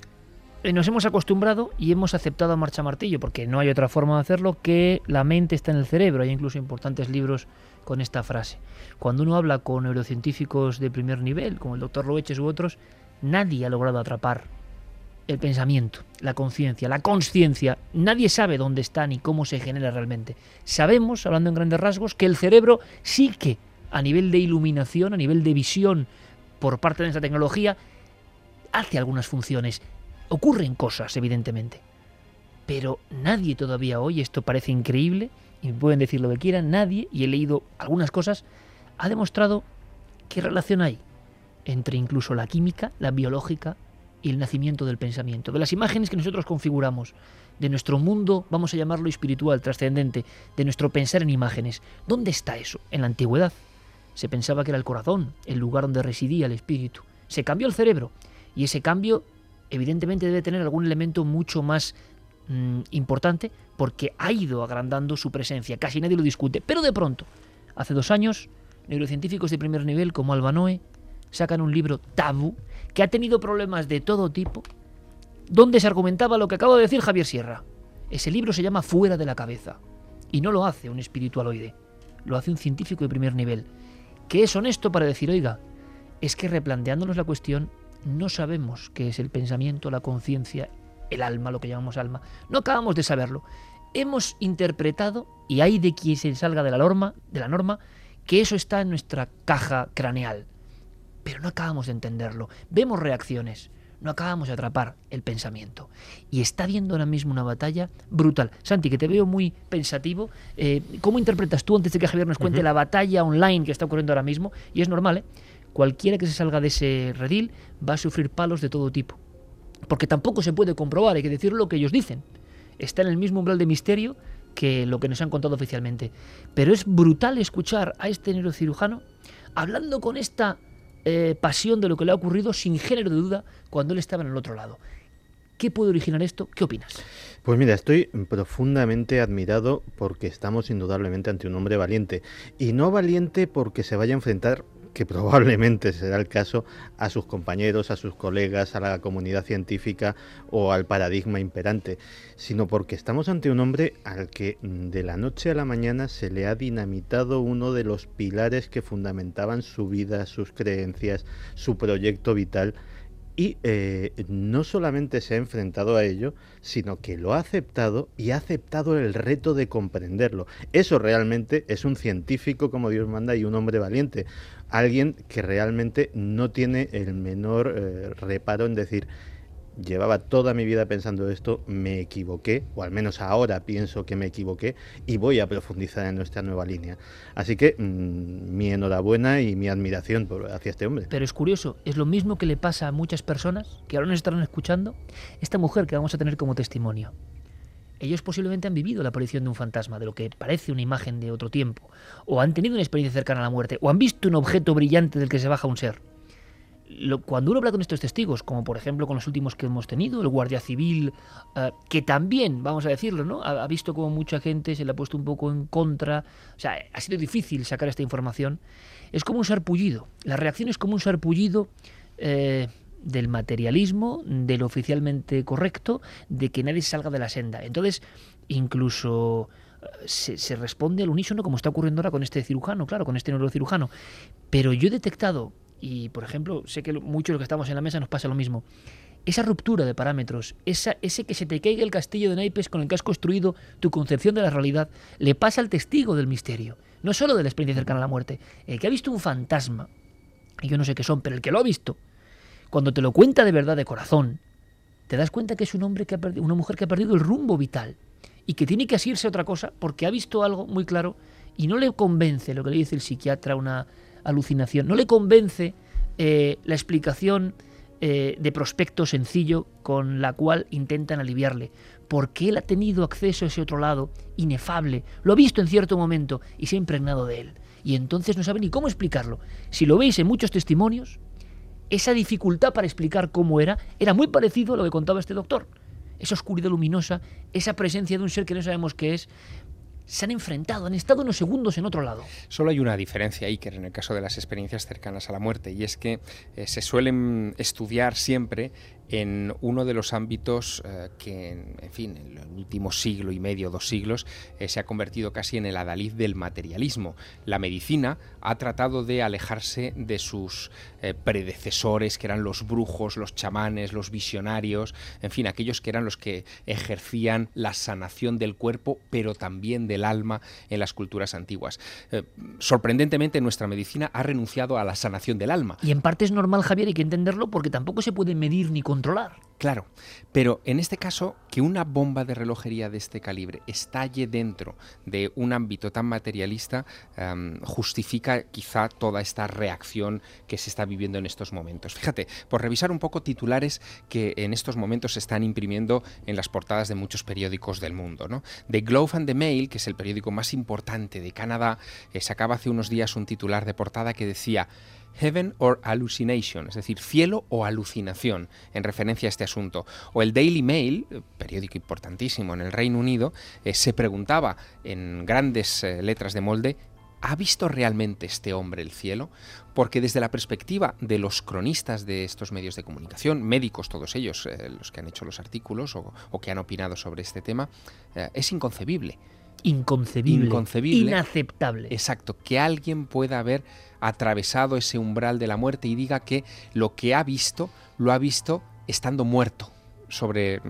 nos hemos acostumbrado y hemos aceptado a marcha martillo, porque no hay otra forma de hacerlo, que la mente está en el cerebro. Hay incluso importantes libros con esta frase. Cuando uno habla con neurocientíficos de primer nivel, como el doctor Loeches u otros, nadie ha logrado atrapar el pensamiento, la conciencia, la consciencia. Nadie sabe dónde está ni cómo se genera realmente. Sabemos, hablando en grandes rasgos, que el cerebro sí que, a nivel de iluminación, a nivel de visión, por parte de esta tecnología, hace algunas funciones. Ocurren cosas, evidentemente. Pero nadie todavía hoy, esto parece increíble, y pueden decir lo que quieran, nadie, y he leído algunas cosas, ha demostrado qué relación hay entre incluso la química, la biológica, y el nacimiento del pensamiento, de las imágenes que nosotros configuramos, de nuestro mundo, vamos a llamarlo espiritual, trascendente, de nuestro pensar en imágenes. ¿Dónde está eso? En la antigüedad se pensaba que era el corazón, el lugar donde residía el espíritu. Se cambió el cerebro y ese cambio evidentemente debe tener algún elemento mucho más importante porque ha ido agrandando su presencia, casi nadie lo discute. Pero de pronto, hace 2 años, neurocientíficos de primer nivel como Alba Noe sacan un libro tabú que ha tenido problemas de todo tipo, donde se argumentaba lo que acaba de decir Javier Sierra. Ese libro se llama Fuera de la cabeza, y no lo hace un espiritualoide, lo hace un científico de primer nivel, que es honesto para decir, oiga, es que replanteándonos la cuestión, no sabemos qué es el pensamiento, la conciencia, el alma, lo que llamamos alma. No acabamos de saberlo. Hemos interpretado, y hay de quien se salga de la norma, que eso está en nuestra caja craneal. Pero no acabamos de entenderlo. Vemos reacciones, no acabamos de atrapar el pensamiento. Y está habiendo ahora mismo una batalla brutal. Santi, que te veo muy pensativo, ¿cómo interpretas tú, antes de que Javier nos cuente, la batalla online que está ocurriendo ahora mismo? Y es normal, cualquiera que se salga de ese redil va a sufrir palos de todo tipo. Porque tampoco se puede comprobar, hay que decir lo que ellos dicen. Está en el mismo umbral de misterio que lo que nos han contado oficialmente. Pero es brutal escuchar a este neurocirujano hablando con esta pasión de lo que le ha ocurrido sin género de duda cuando él estaba en el otro lado. ¿Qué puede originar esto? ¿Qué opinas? Pues mira, estoy profundamente admirado porque estamos indudablemente ante un hombre valiente. Y no valiente porque se vaya a enfrentar que probablemente será el caso, a sus compañeros, a sus colegas, a la comunidad científica o al paradigma imperante, sino porque estamos ante un hombre al que de la noche a la mañana se le ha dinamitado uno de los pilares que fundamentaban su vida, sus creencias, su proyecto vital. Y no solamente se ha enfrentado a ello, sino que lo ha aceptado y ha aceptado el reto de comprenderlo. Eso realmente es un científico como Dios manda y un hombre valiente. Alguien que realmente no tiene el menor reparo en decir: llevaba toda mi vida pensando esto, me equivoqué, o al menos ahora pienso que me equivoqué, y voy a profundizar en nuestra nueva línea. Así que mi enhorabuena y mi admiración hacia este hombre. Pero es curioso, es lo mismo que le pasa a muchas personas que ahora nos estarán escuchando. Esta mujer que vamos a tener como testimonio, ellos posiblemente han vivido la aparición de un fantasma, de lo que parece una imagen de otro tiempo, o han tenido una experiencia cercana a la muerte, o han visto un objeto brillante del que se baja un ser. Cuando uno habla con estos testigos, como por ejemplo con los últimos que hemos tenido, el guardia civil, que también, vamos a decirlo, ¿no?, ha visto como mucha gente se le ha puesto un poco en contra, o sea, ha sido difícil sacar esta información, es como un sarpullido. La reacción es como un sarpullido del materialismo, de lo oficialmente correcto, de que nadie salga de la senda. Entonces, incluso se responde al unísono, como está ocurriendo ahora con este cirujano, claro, con este neurocirujano. Pero yo he detectado, y por ejemplo, sé que muchos de los que estamos en la mesa nos pasa lo mismo, esa ruptura de parámetros, ese que se te caiga el castillo de naipes con el que has construido tu concepción de la realidad, le pasa al testigo del misterio, no solo de la experiencia cercana a la muerte. El que ha visto un fantasma, y yo no sé qué son, pero el que lo ha visto, cuando te lo cuenta de verdad, de corazón, te das cuenta que es un hombre que ha perdido, una mujer que ha perdido el rumbo vital y que tiene que asirse a otra cosa porque ha visto algo muy claro y no le convence lo que le dice el psiquiatra, una alucinación, no le convence la explicación de prospecto sencillo con la cual intentan aliviarle, porque él ha tenido acceso a ese otro lado inefable, lo ha visto en cierto momento y se ha impregnado de él, y entonces no sabe ni cómo explicarlo. Si lo veis en muchos testimonios, esa dificultad para explicar cómo era muy parecido a lo que contaba este doctor. Esa oscuridad luminosa, esa presencia de un ser que no sabemos qué es, se han enfrentado, han estado unos segundos en otro lado. Solo hay una diferencia, Iker, en el caso de las experiencias cercanas a la muerte, y es que se suelen estudiar siempre en uno de los ámbitos que, en fin, en el último siglo y medio, 2 siglos, se ha convertido casi en el adalid del materialismo. La medicina ha tratado de alejarse de sus predecesores, que eran los brujos, los chamanes, los visionarios, en fin, aquellos que eran los que ejercían la sanación del cuerpo, pero también del alma en las culturas antiguas. Sorprendentemente, nuestra medicina ha renunciado a la sanación del alma. Y en parte es normal, Javier, hay que entenderlo, porque tampoco se puede medir ni controlar. Claro, pero en este caso, que una bomba de relojería de este calibre estalle dentro de un ámbito tan materialista justifica quizá toda esta reacción que se está viviendo en estos momentos. Fíjate, por revisar un poco titulares que en estos momentos se están imprimiendo en las portadas de muchos periódicos del mundo, ¿no? The Globe and the Mail, que es el periódico más importante de Canadá, sacaba hace unos días un titular de portada que decía Heaven or Hallucination, es decir, cielo o alucinación, en referencia a este asunto. O el Daily Mail, periódico importantísimo en el Reino Unido, se preguntaba en grandes letras de molde: ¿ha visto realmente este hombre el cielo? Porque desde la perspectiva de los cronistas de estos medios de comunicación, médicos todos ellos, los que han hecho los artículos o que han opinado sobre este tema, es inconcebible. Inconcebible, inaceptable. Exacto, que alguien pueda haber atravesado ese umbral de la muerte y diga que lo que ha visto, lo ha visto estando muerto sobre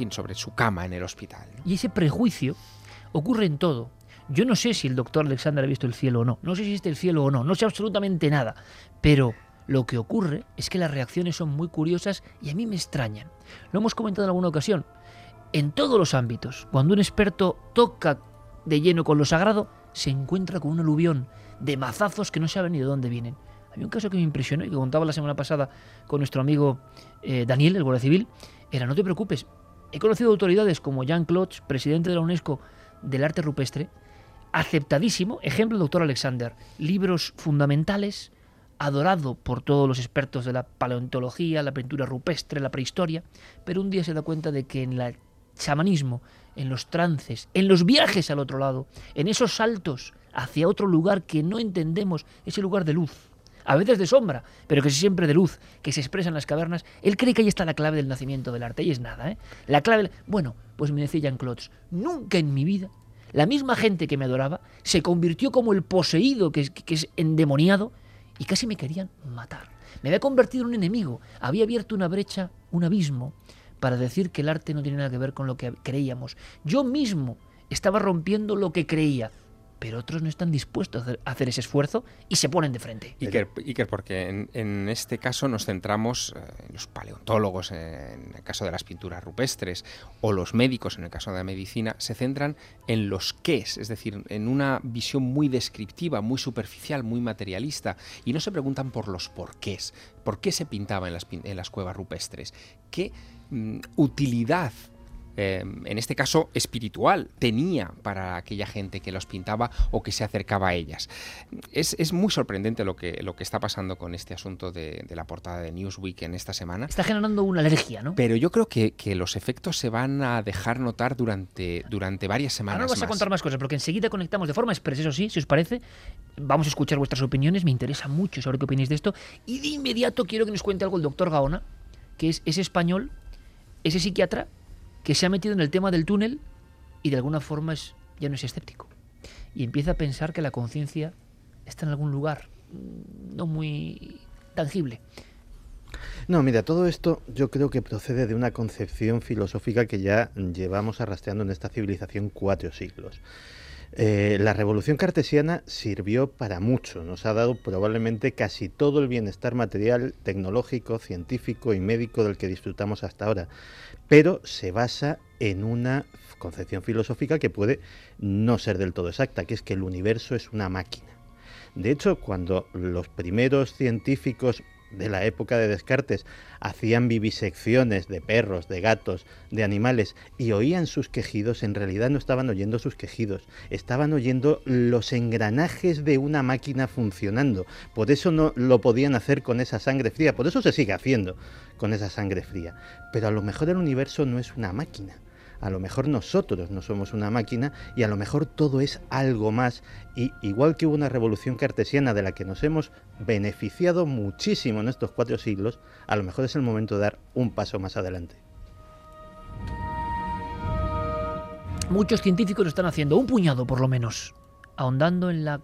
su cama en el hospital. Y ese prejuicio ocurre en todo. Yo no sé si el doctor Alexander ha visto el cielo o no, no sé si existe el cielo o no, no sé absolutamente nada, pero lo que ocurre es que las reacciones son muy curiosas y a mí me extrañan. Lo hemos comentado en alguna ocasión. En todos los ámbitos, cuando un experto toca de lleno con lo sagrado, se encuentra con un aluvión de mazazos que no saben ni de dónde vienen. Hay un caso que me impresionó y que contaba la semana pasada con nuestro amigo Daniel, el guardia civil. Era: no te preocupes, he conocido autoridades como Jean Cloch, presidente de la UNESCO del arte rupestre, aceptadísimo, ejemplo el doctor Alexander, libros fundamentales, adorado por todos los expertos de la paleontología, la pintura rupestre, la prehistoria, pero un día se da cuenta de que en el chamanismo, en los trances, en los viajes al otro lado, en esos saltos hacia otro lugar que no entendemos, ese lugar de luz, a veces de sombra, pero que siempre de luz, que se expresa en las cavernas. Él cree que ahí está la clave del nacimiento del arte, y es nada, ¿eh? La clave... Bueno, pues me decía Jean-Claude, nunca en mi vida la misma gente que me adoraba se convirtió como el poseído, que es endemoniado, y casi me querían matar. Me había convertido en un enemigo, había abierto una brecha, un abismo, para decir que el arte no tiene nada que ver con lo que creíamos. Yo mismo estaba rompiendo lo que creía, pero otros no están dispuestos a hacer ese esfuerzo y se ponen de frente. Iker, porque en este caso nos centramos en los paleontólogos, en el caso de las pinturas rupestres, o los médicos, en el caso de la medicina, se centran en los qués, es decir, en una visión muy descriptiva, muy superficial, muy materialista, y no se preguntan por los porqués. ¿Por qué se pintaba en las cuevas rupestres? ¿Qué utilidad, en este caso espiritual, tenía para aquella gente que los pintaba o que se acercaba a ellas? Es muy sorprendente lo que está pasando con este asunto de la portada de Newsweek en esta semana. Está generando una alergia, ¿no? Pero yo creo que los efectos se van a dejar notar durante varias semanas. Ahora no vas más. a contar más cosas, porque enseguida conectamos de forma expresa, eso sí, si os parece. Vamos a escuchar vuestras opiniones, me interesa mucho saber qué opináis de esto. Y de inmediato quiero que nos cuente algo el doctor Gaona, que es ese español, ese psiquiatra que se ha metido en el tema del túnel y de alguna forma ya no es escéptico. Y empieza a pensar que la conciencia está en algún lugar no muy tangible. No, mira, todo esto yo creo que procede de una concepción filosófica que ya llevamos arrastrando en esta civilización 4 siglos. La revolución cartesiana sirvió para mucho, nos ha dado probablemente casi todo el bienestar material, tecnológico, científico y médico del que disfrutamos hasta ahora, pero se basa en una concepción filosófica que puede no ser del todo exacta, que es que el universo es una máquina. De hecho, cuando los primeros científicos de la época de Descartes hacían vivisecciones de perros, de gatos, de animales y oían sus quejidos, en realidad no estaban oyendo sus quejidos, estaban oyendo los engranajes de una máquina funcionando. Por eso no lo podían hacer con esa sangre fría, por eso se sigue haciendo con esa sangre fría. Pero a lo mejor el universo no es una máquina. A lo mejor nosotros no somos una máquina y a lo mejor todo es algo más, y igual que hubo una revolución cartesiana de la que nos hemos beneficiado muchísimo en estos 4 siglos, a lo mejor es el momento de dar un paso más adelante. Muchos científicos lo están haciendo, un puñado por lo menos, ahondando en la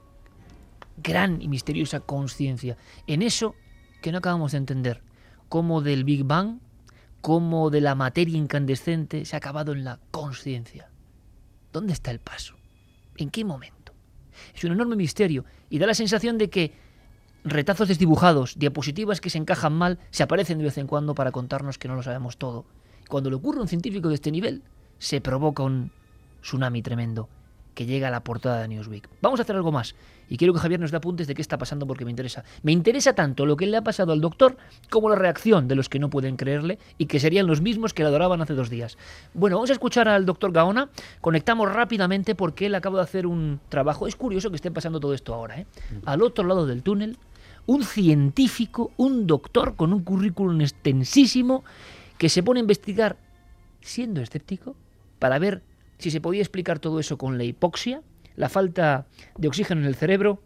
gran y misteriosa conciencia, en eso que no acabamos de entender, como del Big Bang, como de la materia incandescente se ha acabado en la conciencia. ¿Dónde está el paso? ¿En qué momento? Es un enorme misterio y da la sensación de que retazos desdibujados, diapositivas que se encajan mal, se aparecen de vez en cuando para contarnos que no lo sabemos todo. Cuando le ocurre a un científico de este nivel, se provoca un tsunami tremendo que llega a la portada de Newsweek. Vamos a hacer algo más y quiero que Javier nos dé apuntes de qué está pasando porque me interesa. Me interesa tanto lo que le ha pasado al doctor como la reacción de los que no pueden creerle y que serían los mismos que le adoraban hace 2 días. Bueno, vamos a escuchar al doctor Gaona. Conectamos rápidamente porque él acaba de hacer un trabajo. Es curioso que esté pasando todo esto ahora, ¿eh? Al otro lado del túnel, un científico, un doctor con un currículum extensísimo que se pone a investigar siendo escéptico para ver si se podía explicar todo eso con la hipoxia, la falta de oxígeno en el cerebro,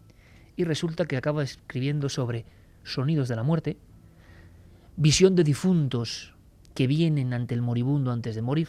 y resulta que acaba escribiendo sobre sonidos de la muerte, visión de difuntos que vienen ante el moribundo antes de morir,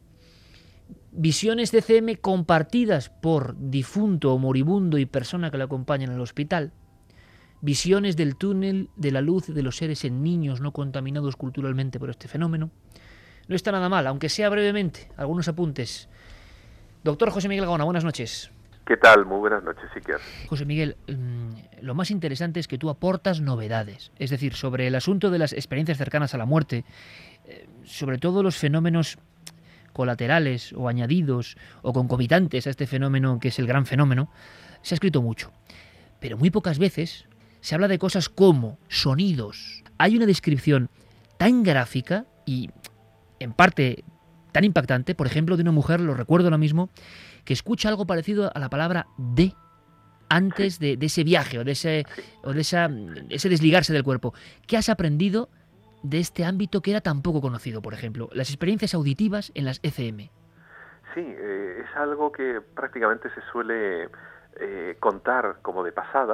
visiones de CM compartidas por difunto o moribundo y persona que lo acompañan en el hospital, visiones del túnel de la luz de los seres en niños no contaminados culturalmente por este fenómeno. No está nada mal, aunque sea brevemente, algunos apuntes. Doctor José Miguel Gaona, buenas noches. ¿Qué tal? Muy buenas noches, Iker. José Miguel, lo más interesante es que tú aportas novedades, es decir, sobre el asunto de las experiencias cercanas a la muerte, sobre todo los fenómenos colaterales o añadidos o concomitantes a este fenómeno que es el gran fenómeno, se ha escrito mucho. Pero muy pocas veces se habla de cosas como sonidos. Hay una descripción tan gráfica y en parte tan impactante, por ejemplo, de una mujer, lo recuerdo ahora mismo, que escucha algo parecido a la palabra de antes de ese viaje o de ese desligarse del cuerpo. ¿Qué has aprendido de este ámbito que era tan poco conocido, por ejemplo? Las experiencias auditivas en las ECM. Sí, es algo que prácticamente se suele contar como de pasada,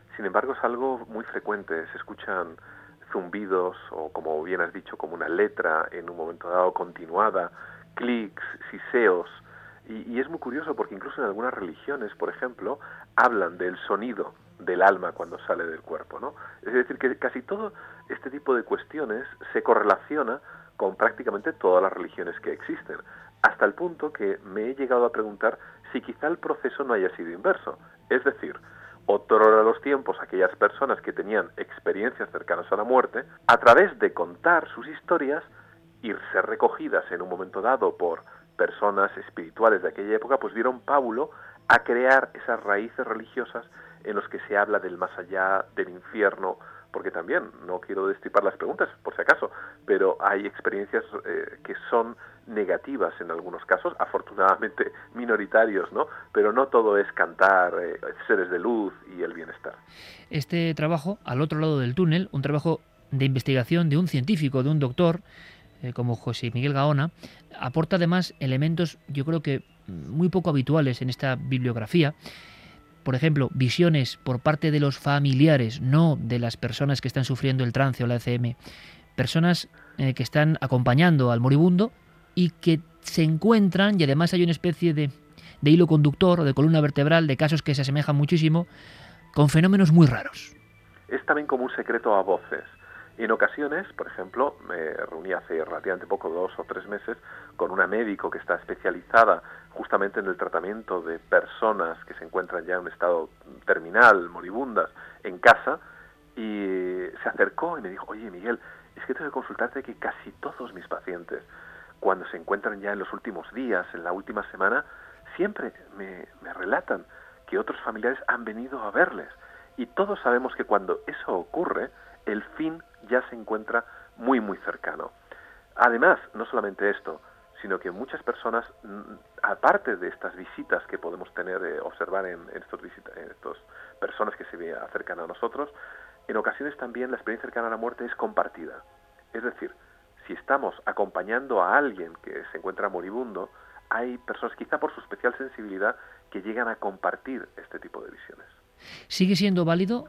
Sin embargo, es algo muy frecuente. Se escuchan zumbidos o, como bien has dicho, como una letra en un momento dado continuada, clics, siseos. Y es muy curioso porque incluso en algunas religiones, por ejemplo, hablan del sonido del alma cuando sale del cuerpo, ¿no? Es decir, que casi todo este tipo de cuestiones se correlaciona con prácticamente todas las religiones que existen, hasta el punto que me he llegado a preguntar si quizá el proceso no haya sido inverso. Es decir, otrora los tiempos, aquellas personas que tenían experiencias cercanas a la muerte, a través de contar sus historias y ser recogidas en un momento dado por personas espirituales de aquella época, pues dieron pábulo a crear esas raíces religiosas en los que se habla del más allá, del infierno, porque también, no quiero destripar las preguntas, por si acaso, pero hay experiencias que son negativas en algunos casos, afortunadamente minoritarios, ¿no? Pero no todo es cantar seres de luz y el bienestar. Este trabajo, al otro lado del túnel, un trabajo de investigación de un científico, de un doctor, como José Miguel Gaona, aporta además elementos, yo creo que muy poco habituales en esta bibliografía. Por ejemplo, visiones por parte de los familiares, no de las personas que están sufriendo el trance o la ECM, personas que están acompañando al moribundo y que se encuentran, y además hay una especie de hilo conductor o de columna vertebral de casos que se asemejan muchísimo, con fenómenos muy raros. Es también como un secreto a voces. En ocasiones, por ejemplo, me reuní hace relativamente poco, 2 o 3 meses, con una médico que está especializada justamente en el tratamiento de personas que se encuentran ya en un estado terminal, moribundas, en casa, y se acercó y me dijo: oye, Miguel, es que tengo que consultarte que casi todos mis pacientes, cuando se encuentran ya en los últimos días, en la última semana, siempre me relatan que otros familiares han venido a verles. Y todos sabemos que cuando eso ocurre, el fin ya se encuentra muy, muy cercano. Además, no solamente esto, sino que muchas personas, aparte de estas visitas que podemos tener, observar en estas personas que se acercan a nosotros, en ocasiones también la experiencia cercana a la muerte es compartida. Es decir, si estamos acompañando a alguien que se encuentra moribundo, hay personas, quizá por su especial sensibilidad, que llegan a compartir este tipo de visiones. ¿Sigue siendo válido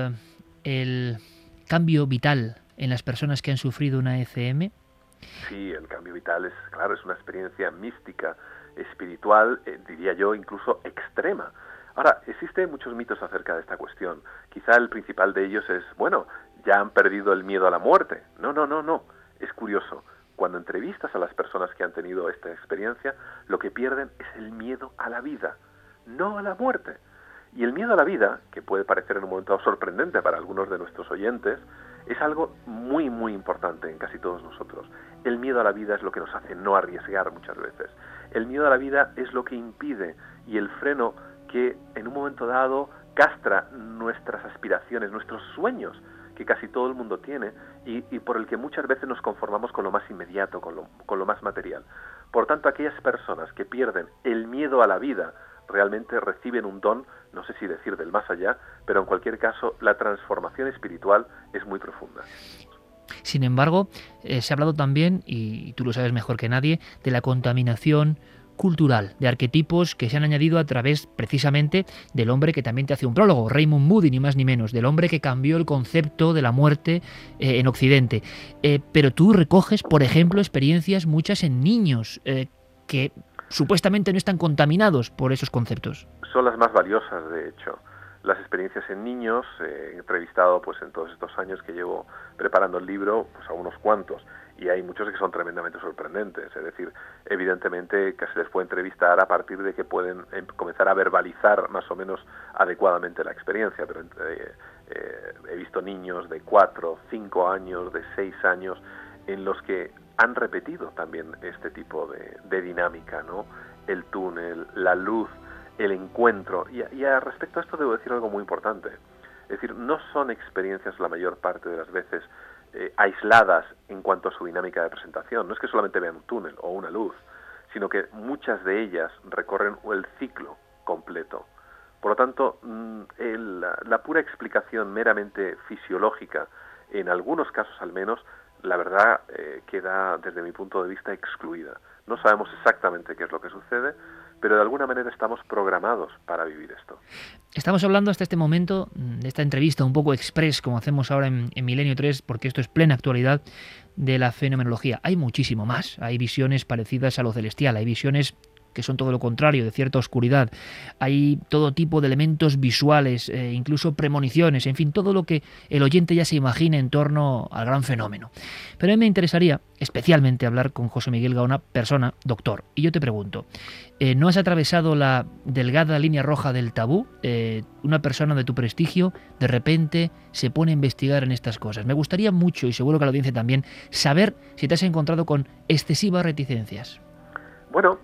el cambio vital en las personas que han sufrido una ECM? Sí, el cambio vital es, claro, es una experiencia mística, espiritual, diría yo, incluso extrema. Ahora, existen muchos mitos acerca de esta cuestión. Quizá el principal de ellos es, bueno, ya han perdido el miedo a la muerte. No. Es curioso. Cuando entrevistas a las personas que han tenido esta experiencia, lo que pierden es el miedo a la vida, no a la muerte. Y el miedo a la vida, que puede parecer en un momento sorprendente para algunos de nuestros oyentes, es algo muy, muy importante en casi todos nosotros. El miedo a la vida es lo que nos hace no arriesgar muchas veces. El miedo a la vida es lo que impide y el freno que en un momento dado castra nuestras aspiraciones, nuestros sueños, que casi todo el mundo tiene y por el que muchas veces nos conformamos con lo más inmediato, con lo más material. Por tanto, aquellas personas que pierden el miedo a la vida realmente reciben un don, no sé si decir del más allá, pero en cualquier caso la transformación espiritual es muy profunda. Sin embargo, se ha hablado también, y tú lo sabes mejor que nadie, de la contaminación cultural, de arquetipos que se han añadido a través precisamente del hombre que también te hace un prólogo, Raymond Moody, ni más ni menos, del hombre que cambió el concepto de la muerte en Occidente. Pero tú recoges, por ejemplo, experiencias muchas en niños que supuestamente no están contaminados por esos conceptos. Son las más valiosas, de hecho. Las experiencias en niños, he entrevistado pues en todos estos años que llevo preparando el libro, pues a unos cuantos, y hay muchos que son tremendamente sorprendentes. Es decir, evidentemente que se les puede entrevistar a partir de que pueden comenzar a verbalizar más o menos adecuadamente la experiencia, pero he visto niños de 4, 5 años, de 6 años, en los que han repetido también este tipo de dinámica, ¿no? El túnel, la luz, el encuentro. Y respecto a esto debo decir algo muy importante. Es decir, no son experiencias la mayor parte de las veces aisladas en cuanto a su dinámica de presentación. No es que solamente vean un túnel o una luz, sino que muchas de ellas recorren el ciclo completo. Por lo tanto, la pura explicación meramente fisiológica, en algunos casos al menos, la verdad queda, desde mi punto de vista, excluida. No sabemos exactamente qué es lo que sucede, pero de alguna manera estamos programados para vivir esto. Estamos hablando hasta este momento de esta entrevista un poco express, como hacemos ahora en Milenio 3, porque esto es plena actualidad, de la fenomenología. Hay muchísimo más. Hay visiones parecidas a lo celestial, hay visiones que son todo lo contrario, de cierta oscuridad. Hay todo tipo de elementos visuales, incluso premoniciones, en fin, todo lo que el oyente ya se imagina en torno al gran fenómeno. Pero a mí me interesaría especialmente hablar con José Miguel Gaona, persona, doctor. Y yo te pregunto, ¿no has atravesado la delgada línea roja del tabú? Una persona de tu prestigio de repente se pone a investigar en estas cosas. Me gustaría mucho, y seguro que la audiencia también, saber si te has encontrado con excesivas reticencias. Bueno,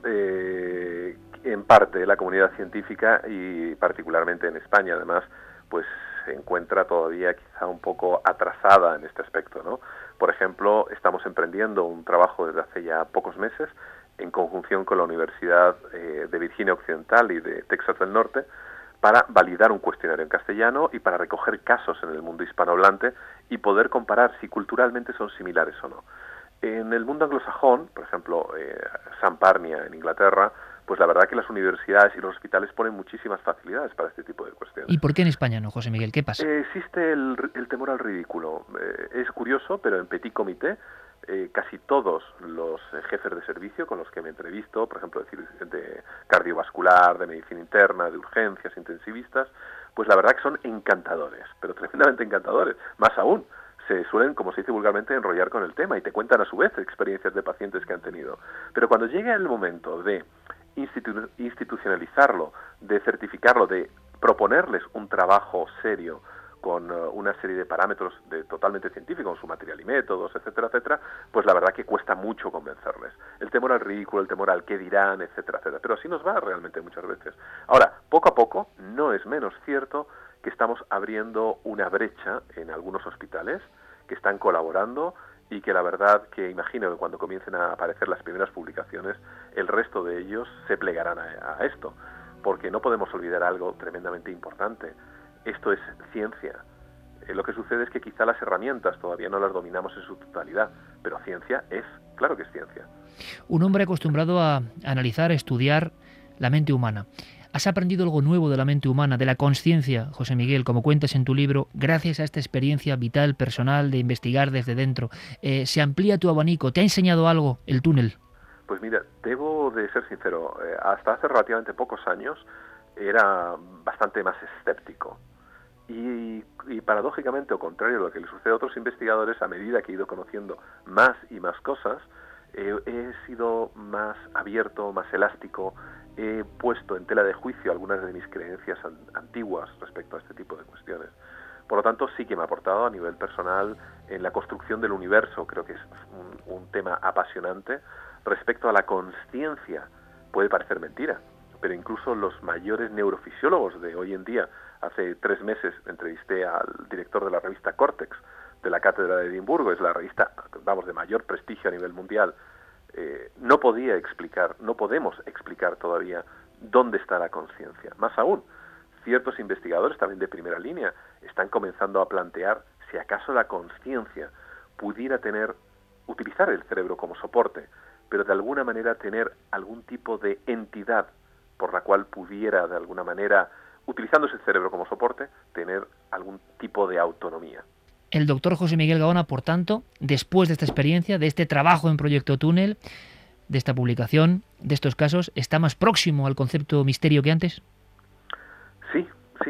en parte la comunidad científica, y particularmente en España además, pues se encuentra todavía quizá un poco atrasada en este aspecto, ¿no? Por ejemplo, estamos emprendiendo un trabajo desde hace ya pocos meses en conjunción con la Universidad de Virginia Occidental y de Texas del Norte para validar un cuestionario en castellano y para recoger casos en el mundo hispanohablante y poder comparar si culturalmente son similares o no. En el mundo anglosajón, por ejemplo, San Parnia en Inglaterra, pues la verdad que las universidades y los hospitales ponen muchísimas facilidades para este tipo de cuestiones. ¿Y por qué en España no, José Miguel? ¿Qué pasa? Existe el temor al ridículo. Es curioso, pero en Petit Comité, casi todos los jefes de servicio con los que me entrevisto, por ejemplo, de cardiovascular, de medicina interna, de urgencias, intensivistas, pues la verdad que son encantadores, pero tremendamente encantadores. Más aún, se suelen, como se dice vulgarmente, enrollar con el tema y te cuentan a su vez experiencias de pacientes que han tenido. Pero cuando llega el momento de institucionalizarlo, de certificarlo, de proponerles un trabajo serio con una serie de parámetros totalmente científicos, con su material y métodos, etcétera, etcétera, pues la verdad que cuesta mucho convencerles. El temor al ridículo, el temor al qué dirán, etcétera, etcétera. Pero así nos va realmente muchas veces. Ahora, poco a poco, no es menos cierto que estamos abriendo una brecha en algunos hospitales que están colaborando y que la verdad que imagino que cuando comiencen a aparecer las primeras publicaciones, el resto de ellos se plegarán a esto, porque no podemos olvidar algo tremendamente importante. Esto es ciencia. Lo que sucede es que quizá las herramientas todavía no las dominamos en su totalidad, pero ciencia es, claro que es ciencia. Un hombre acostumbrado a analizar, a estudiar la mente humana. ¿Has aprendido algo nuevo de la mente humana, de la consciencia, José Miguel, como cuentas en tu libro, gracias a esta experiencia vital, personal, de investigar desde dentro? ¿Se amplía tu abanico? ¿Te ha enseñado algo el túnel? Pues mira, debo de ser sincero, hasta hace relativamente pocos años era bastante más escéptico. Y paradójicamente, o contrario a lo que le sucede a otros investigadores, a medida que he ido conociendo más y más cosas, he sido más abierto, más elástico, he puesto en tela de juicio algunas de mis creencias antiguas respecto a este tipo de cuestiones. Por lo tanto, sí que me ha aportado a nivel personal en la construcción del universo, creo que es un tema apasionante. Respecto a la consciencia, puede parecer mentira, pero incluso los mayores neurofisiólogos de hoy en día, hace 3 meses entrevisté al director de la revista Cortex, de la Cátedra de Edimburgo, es la revista, de mayor prestigio a nivel mundial. No podemos explicar todavía dónde está la conciencia. Más aún, ciertos investigadores también de primera línea están comenzando a plantear si acaso la conciencia pudiera utilizar el cerebro como soporte, pero de alguna manera tener algún tipo de entidad por la cual pudiera de alguna manera, utilizando ese cerebro como soporte, tener algún tipo de autonomía. El doctor José Miguel Gaona, por tanto, después de esta experiencia, de este trabajo en Proyecto Túnel, de esta publicación, de estos casos, ¿está más próximo al concepto misterio que antes? Sí.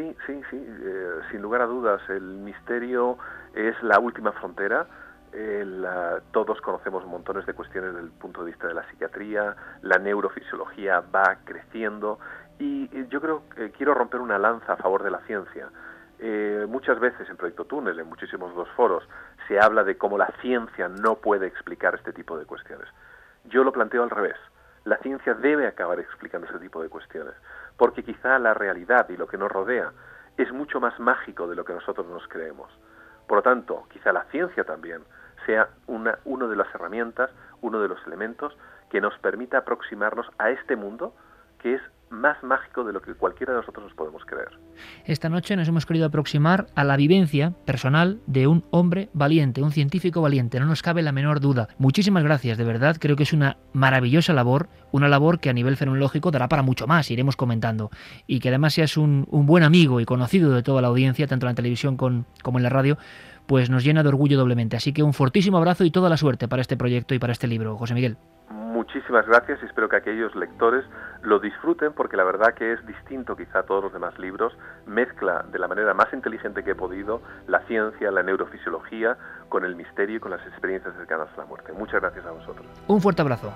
Sin lugar a dudas, el misterio es la última frontera. Todos conocemos montones de cuestiones desde el punto de vista de la psiquiatría, la neurofisiología va creciendo y yo creo que quiero romper una lanza a favor de la ciencia. Muchas veces en Proyecto Túnel, en muchísimos dos foros, se habla de cómo la ciencia no puede explicar este tipo de cuestiones. Yo lo planteo al revés. La ciencia debe acabar explicando ese tipo de cuestiones, porque quizá la realidad y lo que nos rodea es mucho más mágico de lo que nosotros nos creemos. Por lo tanto, quizá la ciencia también sea una de las herramientas, uno de los elementos que nos permita aproximarnos a este mundo que es más mágico de lo que cualquiera de nosotros nos podemos creer. Esta noche nos hemos querido aproximar a la vivencia personal de un hombre valiente, un científico valiente, no nos cabe la menor duda. Muchísimas gracias, de verdad, creo que es una maravillosa labor, una labor que a nivel fenomenológico dará para mucho más, iremos comentando, y que además seas un buen amigo y conocido de toda la audiencia, tanto en la televisión como en la radio, pues nos llena de orgullo doblemente. Así que un fortísimo abrazo y toda la suerte para este proyecto y para este libro, José Miguel. Muchísimas gracias y espero que aquellos lectores lo disfruten, porque la verdad que es distinto quizá a todos los demás libros, mezcla de la manera más inteligente que he podido la ciencia, la neurofisiología, con el misterio y con las experiencias cercanas a la muerte. Muchas gracias a vosotros. Un fuerte abrazo.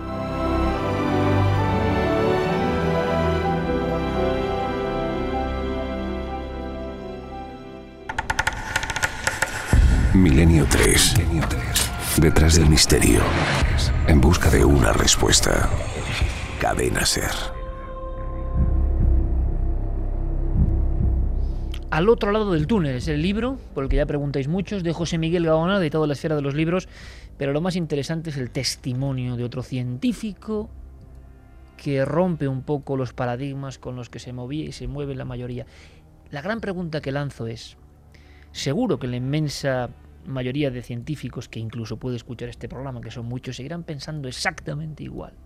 Milenio 3. Detrás del misterio. En busca de una respuesta. Cadena SER. Al otro lado del túnel es el libro, por el que ya preguntáis muchos, de José Miguel Gaona, de toda la esfera de los libros, pero lo más interesante es el testimonio de otro científico que rompe un poco los paradigmas con los que se movía y se mueve la mayoría. La gran pregunta que lanzo es, seguro que la inmensa mayoría de científicos que incluso puede escuchar este programa, que son muchos, seguirán pensando exactamente igual.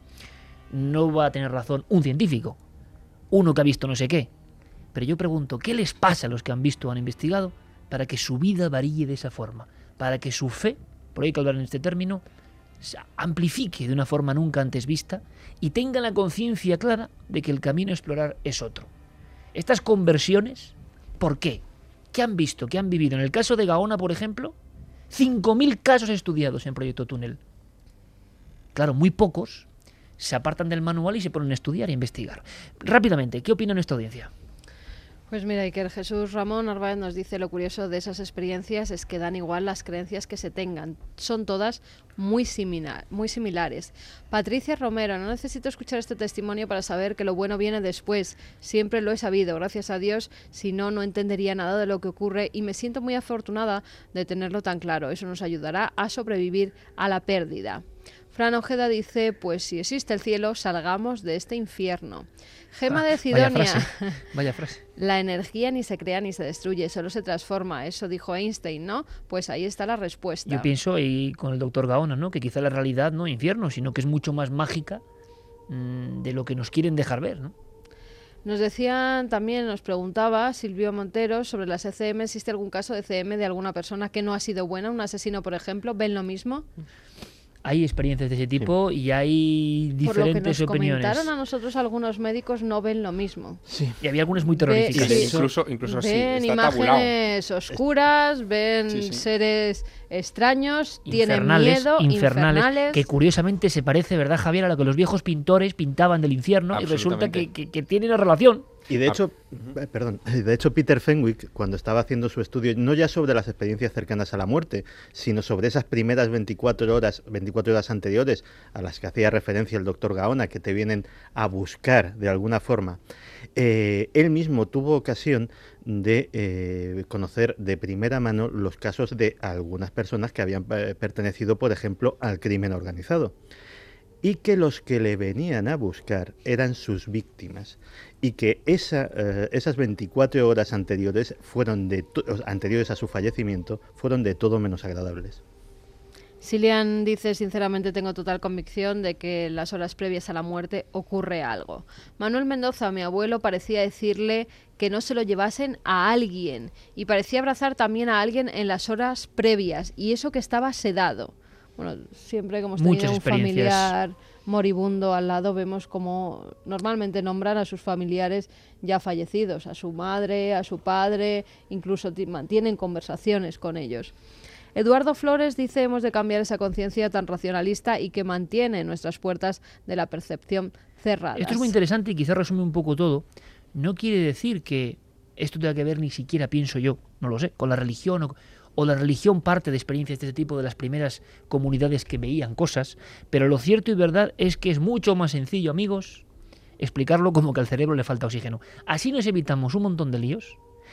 No va a tener razón un científico, uno que ha visto no sé qué, pero yo pregunto, ¿qué les pasa a los que han visto o han investigado para que su vida varíe de esa forma? Para que su fe, por ahí hay que hablar en este término, se amplifique de una forma nunca antes vista y tengan la conciencia clara de que el camino a explorar es otro. Estas conversiones, ¿por qué? ¿Qué han visto? ¿Qué han vivido? En el caso de Gaona, por ejemplo, 5.000 casos estudiados en Proyecto Túnel. Claro, muy pocos se apartan del manual y se ponen a estudiar e investigar. Rápidamente, ¿qué opina nuestra audiencia? Pues mira, Iker, Jesús Ramón Narváez nos dice: lo curioso de esas experiencias es que dan igual las creencias que se tengan. Son todas muy similares. Patricia Romero: no necesito escuchar este testimonio para saber que lo bueno viene después. Siempre lo he sabido, gracias a Dios. Si no, no entendería nada de lo que ocurre y me siento muy afortunada de tenerlo tan claro. Eso nos ayudará a sobrevivir a la pérdida. Fran Ojeda dice: pues si existe el cielo, salgamos de este infierno. Gema de Cidonia: Vaya frase. La energía ni se crea ni se destruye, solo se transforma. Eso dijo Einstein, ¿no? Pues ahí está la respuesta. Yo pienso, y con el doctor Gaona, ¿no?, que quizá la realidad no es infierno, sino que es mucho más mágica de lo que nos quieren dejar ver, ¿no? Nos decían también, nos preguntaba Silvio Montero sobre las ECM. ¿Existe algún caso de ECM de alguna persona que no ha sido buena? Un asesino, por ejemplo. ¿Ven lo mismo? Hay experiencias de ese tipo, sí, y hay diferentes por lo que nos opiniones. Comentaron a nosotros, algunos médicos no ven lo mismo. Sí. Y había algunas muy terroríficas. Incluso así, ven está imágenes tabulado. Oscuras, ven seres extraños, tienen miedo, infernales, que curiosamente se parece, ¿verdad, Javier?, a lo que los viejos pintores pintaban del infierno, y resulta que tiene una relación. Y de hecho, Peter Fenwick, cuando estaba haciendo su estudio, no ya sobre las experiencias cercanas a la muerte, sino sobre esas primeras 24 horas anteriores a las que hacía referencia el doctor Gaona, que te vienen a buscar de alguna forma, él mismo tuvo ocasión de conocer de primera mano los casos de algunas personas que habían pertenecido, por ejemplo, al crimen organizado, y que los que le venían a buscar eran sus víctimas, y que esas 24 horas anteriores anteriores a su fallecimiento fueron de todo menos agradables. Silian dice: sinceramente tengo total convicción de que en las horas previas a la muerte ocurre algo. Manuel Mendoza: mi abuelo parecía decirle que no se lo llevasen a alguien, y parecía abrazar también a alguien en las horas previas, y eso que estaba sedado. Bueno, siempre que hemos tenido un familiar moribundo al lado, vemos como normalmente nombran a sus familiares ya fallecidos, a su madre, a su padre, incluso mantienen conversaciones con ellos. Eduardo Flores dice: hemos de cambiar esa conciencia tan racionalista y que mantiene nuestras puertas de la percepción cerradas. Esto es muy interesante y quizás resume un poco todo. No quiere decir que esto tenga que ver, ni siquiera pienso yo, no lo sé, con la religión o la religión parte de experiencias de este tipo de las primeras comunidades que veían cosas, pero lo cierto y verdad es que es mucho más sencillo, amigos, explicarlo como que al cerebro le falta oxígeno. Así nos evitamos un montón de líos,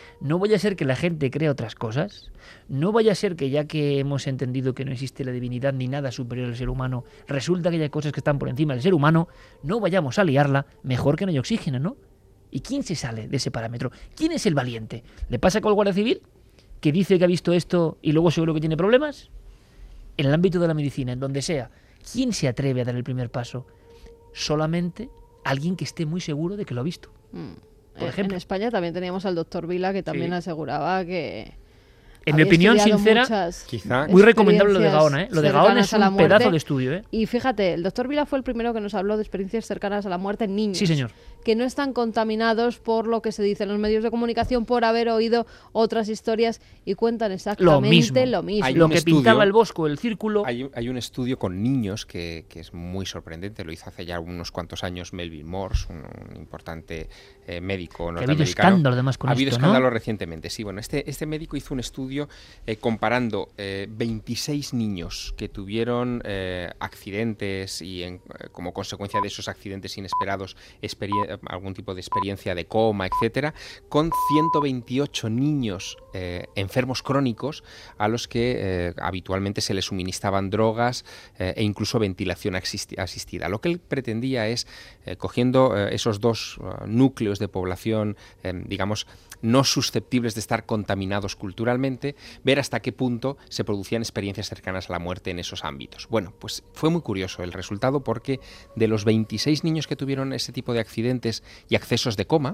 No vaya a ser que la gente crea otras cosas. No vaya a ser que ya que hemos entendido que no existe la divinidad ni nada superior al ser humano, resulta que hay cosas que están por encima del ser humano. No vayamos a liarla. Mejor que no haya oxígeno, ¿no? ¿Y quién se sale de ese parámetro? ¿Quién es el valiente? ¿Le pasa con el Guardia Civil, que dice que ha visto esto y luego seguro que tiene problemas? En el ámbito de la medicina, en donde sea, ¿quién se atreve a dar el primer paso? Solamente alguien que esté muy seguro de que lo ha visto. Por ejemplo. En España también teníamos al doctor Vila, que también aseguraba que... En mi opinión sincera, quizá muy recomendable lo de Gaona, ¿eh? Lo de Gaona es un pedazo de estudio, ¿eh? Y fíjate, el doctor Vila fue el primero que nos habló de experiencias cercanas a la muerte en niños. Sí, señor. Que no están contaminados por lo que se dice en los medios de comunicación, por haber oído otras historias, y cuentan exactamente lo mismo. Lo que pintaba el Bosco, el círculo. Hay un estudio con niños que es muy sorprendente. Lo hizo hace ya unos cuantos años Melville Morse, un importante médico norteamericano. Ha habido escándalo además con esto, Ha habido ¿no? escándalo recientemente, sí. Bueno, este médico hizo un estudio comparando 26 niños que tuvieron accidentes y como consecuencia de esos accidentes inesperados algún tipo de experiencia de coma, etcétera, con 128 niños enfermos crónicos a los que habitualmente se les suministraban drogas e incluso ventilación asistida. Lo que él pretendía es, cogiendo esos dos núcleos de población, digamos, no susceptibles de estar contaminados culturalmente, ver hasta qué punto se producían experiencias cercanas a la muerte en esos ámbitos. Bueno, pues fue muy curioso el resultado, porque de los 26 niños que tuvieron ese tipo de accidentes y accesos de coma,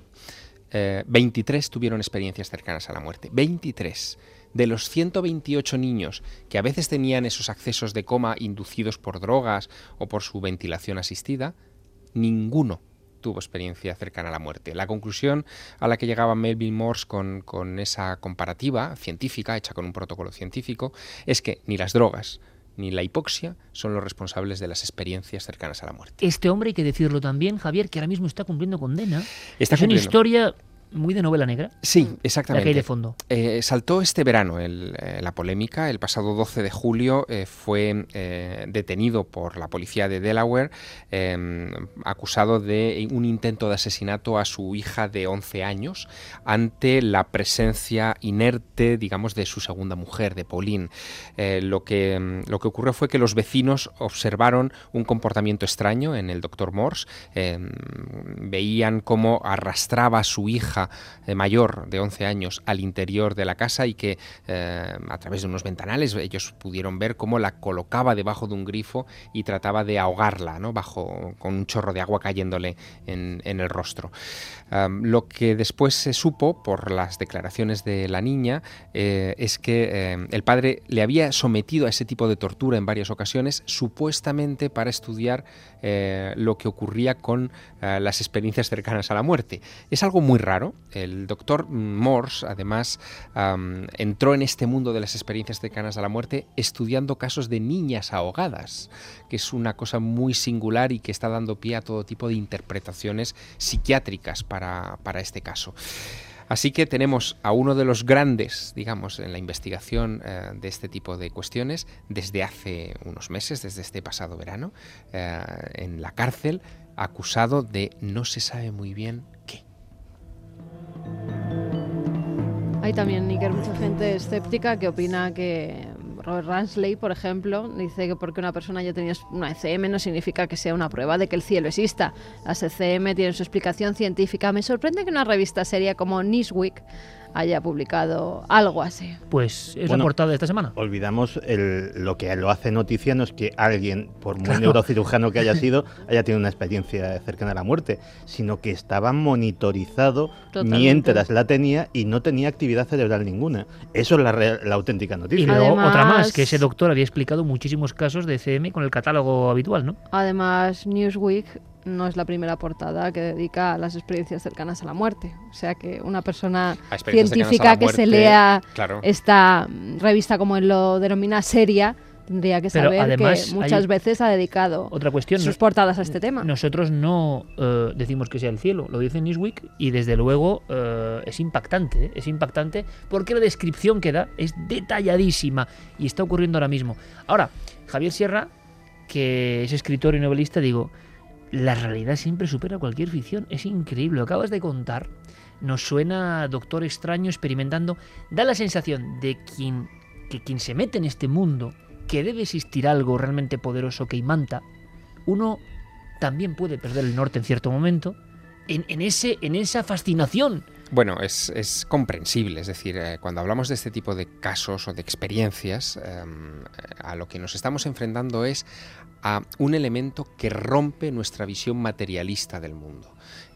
23 tuvieron experiencias cercanas a la muerte. 23. De los 128 niños que a veces tenían esos accesos de coma inducidos por drogas o por su ventilación asistida, ninguno tuvo experiencia cercana a la muerte. La conclusión a la que llegaba Melville Morse con esa comparativa científica, hecha con un protocolo científico, es que ni las drogas ni la hipoxia son los responsables de las experiencias cercanas a la muerte. Este hombre, hay que decirlo también, Javier, que ahora mismo está cumpliendo condena. Está es cumpliendo. Una historia muy de novela negra. Sí, exactamente. La que hay de fondo. Saltó este verano la polémica. El pasado 12 de julio fue detenido por la policía de Delaware, acusado de un intento de asesinato a su hija de 11 años ante la presencia inerte, digamos, de su segunda mujer, de Pauline. Lo que ocurrió fue que los vecinos observaron un comportamiento extraño en el doctor Morse. Veían cómo arrastraba a su hija mayor de 11 años al interior de la casa y que a través de unos ventanales ellos pudieron ver cómo la colocaba debajo de un grifo y trataba de ahogarla, ¿no? Con un chorro de agua cayéndole en el rostro. Lo que después se supo por las declaraciones de la niña es que el padre le había sometido a ese tipo de tortura en varias ocasiones, supuestamente para estudiar lo que ocurría con las experiencias cercanas a la muerte. Es algo muy raro. El doctor Morse, además, entró en este mundo de las experiencias cercanas a la muerte estudiando casos de niñas ahogadas, que es una cosa muy singular y que está dando pie a todo tipo de interpretaciones psiquiátricas para este caso. Así que tenemos a uno de los grandes, digamos, en la investigación de este tipo de cuestiones desde hace unos meses, desde este pasado verano, en la cárcel, acusado de no se sabe muy bien qué. Hay también, Iker, mucha gente escéptica que opina que Robert Ransley, por ejemplo, dice que porque una persona ya tenía una ECM no significa que sea una prueba de que el cielo exista. Las ECM tienen su explicación científica. Me sorprende que una revista seria como Newsweek haya publicado algo así. Pues es la portada de esta semana. Olvidamos lo que lo hace noticia, no es que alguien, por muy neurocirujano que haya sido, haya tenido una experiencia cercana a la muerte, sino que estaba monitorizado mientras la tenía y no tenía actividad cerebral ninguna. Eso es la auténtica noticia. Y luego otra más, que ese doctor había explicado muchísimos casos de ECM con el catálogo habitual, ¿no? Además, Newsweek no es la primera portada que dedica a las experiencias cercanas a la muerte. O sea que una persona científica que se lea esta revista, como él lo denomina, seria, tendría que saber además, que muchas veces ha dedicado sus portadas a este tema. Nosotros no decimos que sea el cielo, lo dice Newsweek y desde luego es impactante porque la descripción que da es detalladísima y está ocurriendo ahora mismo. Ahora, Javier Sierra, que es escritor y novelista, digo, la realidad siempre supera cualquier ficción. Es increíble. Lo acabas de contar. nos suena a Doctor Extraño experimentando. Da la sensación de que quien se mete en este mundo, que debe existir algo realmente poderoso que imanta, uno también puede perder el norte en cierto momento, en esa fascinación. Bueno, es comprensible, es decir, cuando hablamos de este tipo de casos o de experiencias, a lo que nos estamos enfrentando es a un elemento que rompe nuestra visión materialista del mundo.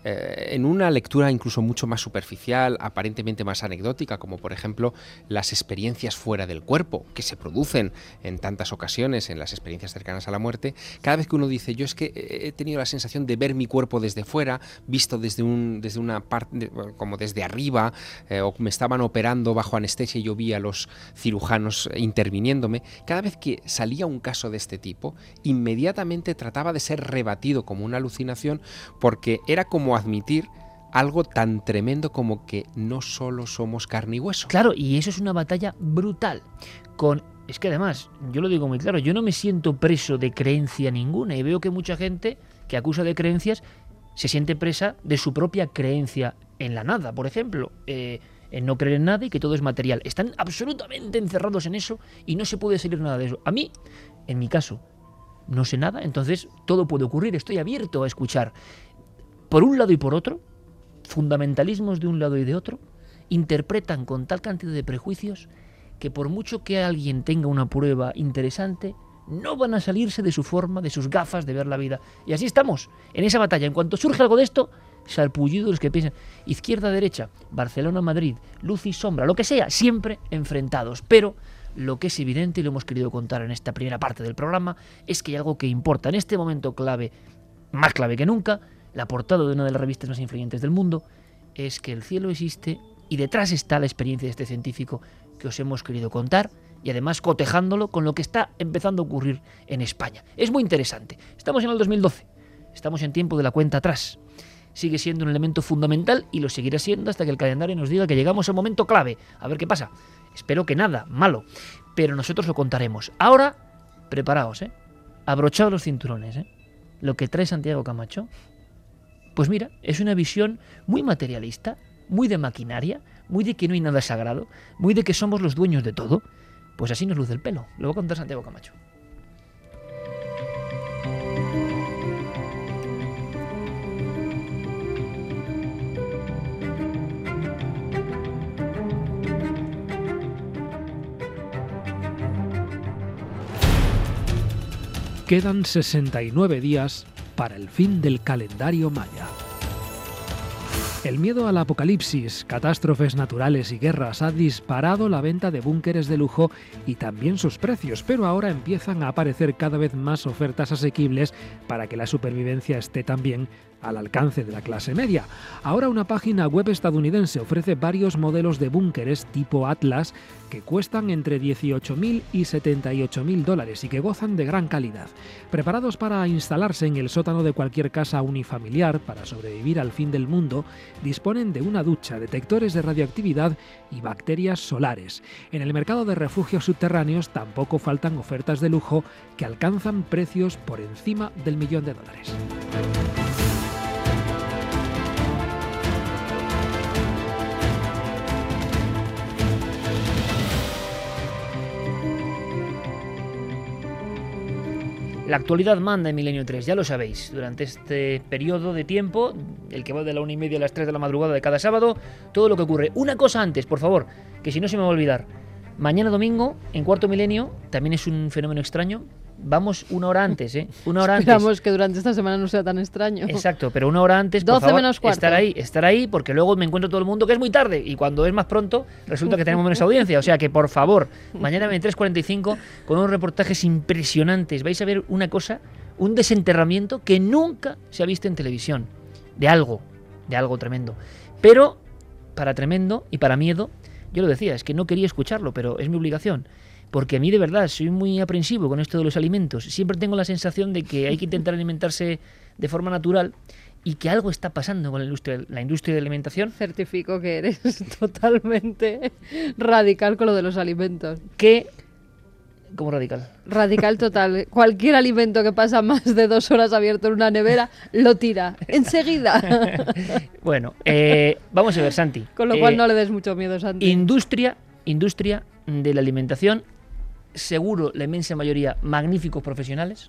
En una lectura incluso mucho más superficial, aparentemente más anecdótica, como por ejemplo las experiencias fuera del cuerpo, que se producen en tantas ocasiones en las experiencias cercanas a la muerte, cada vez que uno dice, yo es que he tenido la sensación de ver mi cuerpo desde fuera, visto desde una parte, como desde arriba, o me estaban operando bajo anestesia y yo vi a los cirujanos interviniéndome, cada vez que salía un caso de este tipo, inmediatamente trataba de ser rebatido como una alucinación, porque era como admitir algo tan tremendo como que no solo somos carne y hueso. Claro, y eso es una batalla brutal. Es que además, yo lo digo muy claro, yo no me siento preso de creencia ninguna y veo que mucha gente que acusa de creencias se siente presa de su propia creencia en la nada, por ejemplo, en no creer en nada y que todo es material. Están absolutamente encerrados en eso y no se puede salir nada de eso. A mí, en mi caso, no sé nada, entonces todo puede ocurrir, estoy abierto a escuchar. Por un lado y por otro, fundamentalismos de un lado y de otro, interpretan con tal cantidad de prejuicios que por mucho que alguien tenga una prueba interesante, no van a salirse de su forma, de sus gafas de ver la vida. Y así estamos, en esa batalla. En cuanto surge algo de esto, sarpullido los que piensan izquierda-derecha, Barcelona-Madrid, luz y sombra, lo que sea, siempre enfrentados. Pero lo que es evidente, y lo hemos querido contar en esta primera parte del programa, es que hay algo que importa en este momento clave, más clave que nunca. La portada de una de las revistas más influyentes del mundo es que el cielo existe y detrás está la experiencia de este científico que os hemos querido contar y además cotejándolo con lo que está empezando a ocurrir en España. Es muy interesante. Estamos en el 2012, estamos en tiempo de la cuenta atrás. Sigue siendo un elemento fundamental y lo seguirá siendo hasta que el calendario nos diga que llegamos al momento clave. A ver qué pasa. Espero que nada malo, pero nosotros lo contaremos. Ahora, preparaos, abrochaos los cinturones, Lo que trae Santiago Camacho, pues mira, es una visión muy materialista, muy de maquinaria, muy de que no hay nada sagrado, muy de que somos los dueños de todo. Pues así nos luce el pelo. Lo va a contar Santiago Camacho. Quedan 69 días para el fin del calendario maya. El miedo al apocalipsis, catástrofes naturales y guerras ha disparado la venta de búnkeres de lujo y también sus precios, pero ahora empiezan a aparecer cada vez más ofertas asequibles para que la supervivencia esté también al alcance de la clase media. Ahora una página web estadounidense ofrece varios modelos de búnkeres tipo Atlas que cuestan entre $18.000 y $78.000 y que gozan de gran calidad. Preparados para instalarse en el sótano de cualquier casa unifamiliar para sobrevivir al fin del mundo, disponen de una ducha, detectores de radioactividad y bacterias solares. En el mercado de refugios subterráneos tampoco faltan ofertas de lujo que alcanzan precios por encima del $1.000.000. La actualidad manda en Milenio 3, ya lo sabéis. Durante este periodo de tiempo, el que va de la 1:30 a las 3 de la madrugada de cada sábado, todo lo que ocurre. Una cosa antes, por favor, que si no se me va a olvidar. Mañana domingo, en Cuarto Milenio, también es un fenómeno extraño. Vamos una hora antes, Una hora antes. Esperamos que durante esta semana no sea tan extraño. Exacto, pero una hora antes, por 12 favor, menos cuarto. estar ahí, porque luego me encuentro todo el mundo que es muy tarde, y cuando es más pronto, resulta que tenemos menos audiencia. O sea que, por favor, mañana 23:45, con unos reportajes impresionantes, vais a ver una cosa, un desenterramiento que nunca se ha visto en televisión. De algo tremendo. Pero, para tremendo y para miedo, yo lo decía, es que no quería escucharlo, pero es mi obligación. Porque a mí de verdad soy muy aprensivo con esto de los alimentos. Siempre tengo la sensación de que hay que intentar alimentarse de forma natural y que algo está pasando con la industria de alimentación. Certifico que eres totalmente radical con lo de los alimentos. Que ¿Cómo radical? Radical total. Cualquier alimento que pasa más de 2 horas abierto en una nevera, lo tira. Enseguida. Bueno, vamos a ver, Santi. Con lo cual no le des mucho miedo, Santi. Industria de la alimentación, seguro la inmensa mayoría magníficos profesionales,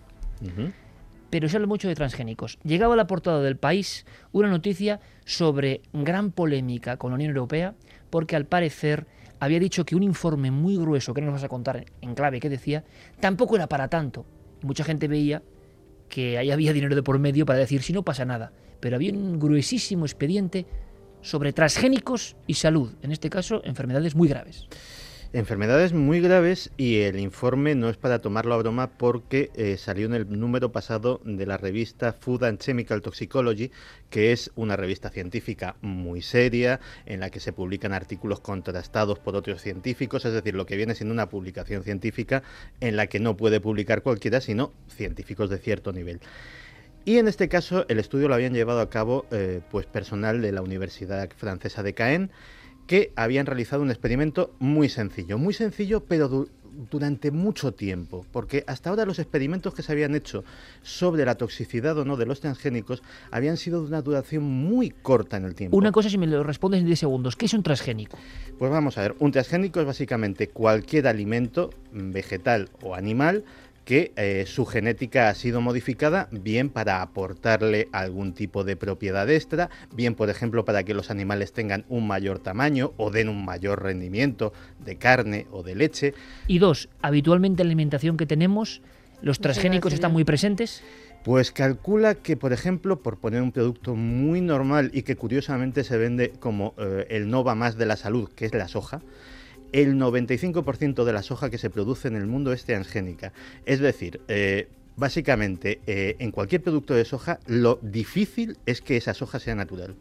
pero se habla mucho de transgénicos. Llegaba a la portada del País una noticia sobre gran polémica con la Unión Europea, porque al parecer había dicho que un informe muy grueso, que no nos vas a contar en clave, que decía, tampoco era para tanto. Y mucha gente veía que ahí había dinero de por medio para decir, si no pasa nada. Pero había un gruesísimo expediente sobre transgénicos y salud, en este caso, enfermedades muy graves. Enfermedades muy graves, y el informe no es para tomarlo a broma porque salió en el número pasado de la revista Food and Chemical Toxicology, que es una revista científica muy seria en la que se publican artículos contrastados por otros científicos, es decir, lo que viene siendo una publicación científica en la que no puede publicar cualquiera, sino científicos de cierto nivel. Y en este caso el estudio lo habían llevado a cabo pues personal de la Universidad Francesa de Caen, que habían realizado un experimento muy sencillo, pero durante mucho tiempo, porque hasta ahora los experimentos que se habían hecho sobre la toxicidad o no de los transgénicos habían sido de una duración muy corta en el tiempo. Una cosa, si me lo respondes en 10 segundos, ¿qué es un transgénico? Pues vamos a ver, un transgénico es básicamente cualquier alimento, vegetal o animal, que su genética ha sido modificada, bien para aportarle algún tipo de propiedad extra, bien, por ejemplo, para que los animales tengan un mayor tamaño o den un mayor rendimiento de carne o de leche. Y 2, habitualmente en la alimentación que tenemos, ¿los transgénicos están muy presentes? Pues calcula que, por ejemplo, por poner un producto muy normal y que curiosamente se vende como el no va más de la salud, que es la soja, el 95% de la soja que se produce en el mundo es transgénica. Es decir, básicamente, en cualquier producto de soja, lo difícil es que esa soja sea natural.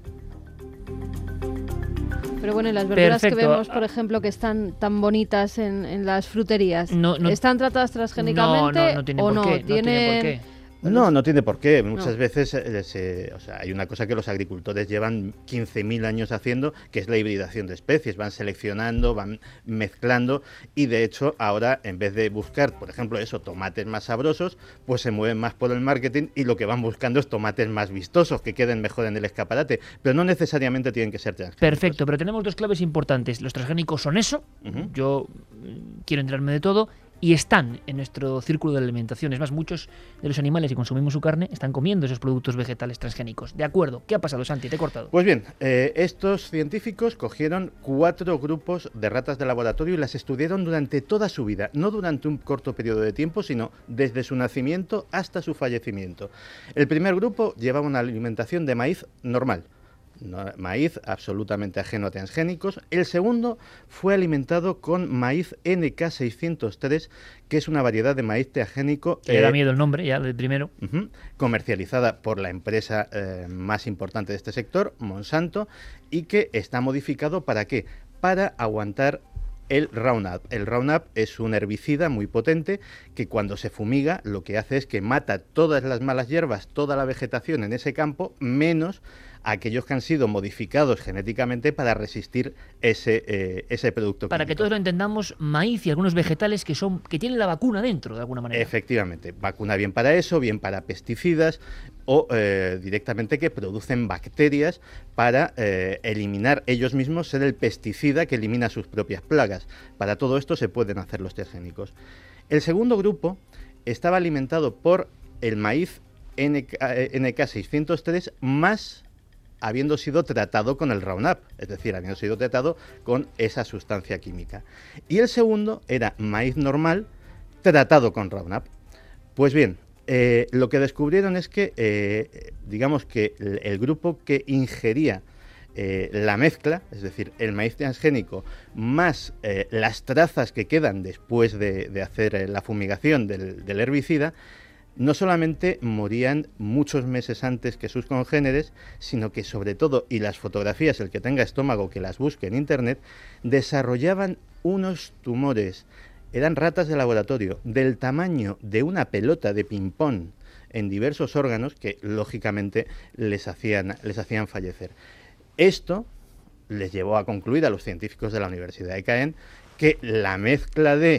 Pero bueno, y las verduras Perfecto. que vemos, por ejemplo, que están tan bonitas en las fruterías, No, ¿están tratadas transgénicamente no tiene o por no? qué, no tiene por qué. No tiene por qué. Muchas veces hay una cosa que los agricultores llevan 15.000 años haciendo, que es la hibridación de especies. Van seleccionando, van mezclando, y de hecho ahora, en vez de buscar, por ejemplo, tomates más sabrosos, pues se mueven más por el marketing y lo que van buscando es tomates más vistosos, que queden mejor en el escaparate. Pero no necesariamente tienen que ser transgénicos. Perfecto, pero tenemos 2 claves importantes. Los transgénicos son eso, yo quiero enterarme de todo, y están en nuestro círculo de alimentación. Es más, muchos de los animales que consumimos su carne están comiendo esos productos vegetales transgénicos. De acuerdo. ¿Qué ha pasado, Santi? Te he cortado. Pues bien, estos científicos cogieron 4 grupos de ratas de laboratorio y las estudiaron durante toda su vida, no durante un corto periodo de tiempo, sino desde su nacimiento hasta su fallecimiento. El primer grupo llevaba una alimentación de maíz normal. Maíz absolutamente ajeno a transgénicos. El segundo fue alimentado con maíz NK603, que es una variedad de maíz transgénico. Le da miedo el nombre, ya, del primero. Comercializada por la empresa más importante de este sector, Monsanto, y que está modificado ¿para qué? Para aguantar el Roundup. El Roundup es un herbicida muy potente que cuando se fumiga lo que hace es que mata todas las malas hierbas, toda la vegetación en ese campo, menos aquellos que han sido modificados genéticamente para resistir ese producto Para químico. que todos lo entendamos, maíz y algunos vegetales que tienen la vacuna dentro, de alguna manera. Efectivamente, vacuna bien para eso, bien para pesticidas o directamente que producen bacterias para eliminar ellos mismos, ser el pesticida que elimina sus propias plagas. Para todo esto se pueden hacer los transgénicos. El segundo grupo estaba alimentado por el maíz NK603 más habiendo sido tratado con el Roundup, es decir, habiendo sido tratado con esa sustancia química. Y el segundo era maíz normal tratado con Roundup. Pues bien, lo que descubrieron es que, digamos que el grupo que ingería la mezcla, es decir, el maíz transgénico más las trazas que quedan después de hacer la fumigación del herbicida, no solamente morían muchos meses antes que sus congéneres, sino que sobre todo, y las fotografías, el que tenga estómago que las busque en internet, desarrollaban unos tumores, eran ratas de laboratorio, del tamaño de una pelota de ping-pong en diversos órganos que lógicamente les hacían fallecer. Esto les llevó a concluir a los científicos de la Universidad de Caen que la mezcla de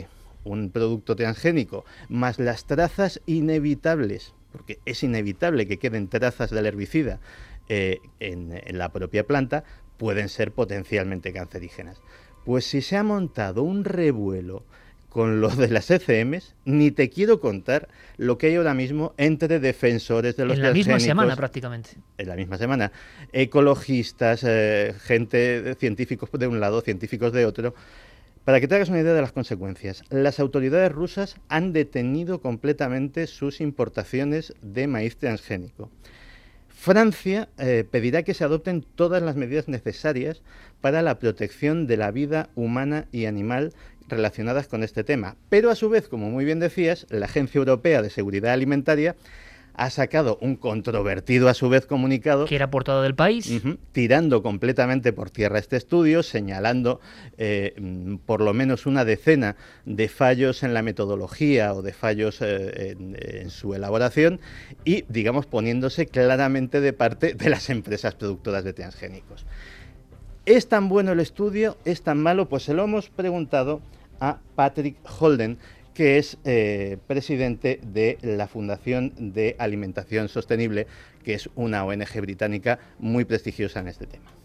un producto transgénico, más las trazas inevitables, porque es inevitable que queden trazas del herbicida en la propia planta, pueden ser potencialmente cancerígenas. Pues si se ha montado un revuelo con lo de las ECMs, ni te quiero contar lo que hay ahora mismo entre defensores de los transgénicos. En la misma semana, prácticamente. En la misma semana. Ecologistas, gente, científicos de un lado, científicos de otro. Para que te hagas una idea de las consecuencias, las autoridades rusas han detenido completamente sus importaciones de maíz transgénico. Francia pedirá que se adopten todas las medidas necesarias para la protección de la vida humana y animal relacionadas con este tema. Pero a su vez, como muy bien decías, la Agencia Europea de Seguridad Alimentaria ha sacado un controvertido a su vez comunicado que era portada del País, tirando completamente por tierra este estudio, señalando por lo menos una decena de fallos en la metodología o de fallos en su elaboración y, digamos, poniéndose claramente de parte de las empresas productoras de transgénicos. ¿Es tan bueno el estudio? ¿Es tan malo? Pues se lo hemos preguntado a Patrick Holden, que es presidente de la Fundación de Alimentación Sostenible, que es una ONG británica muy prestigiosa en este tema.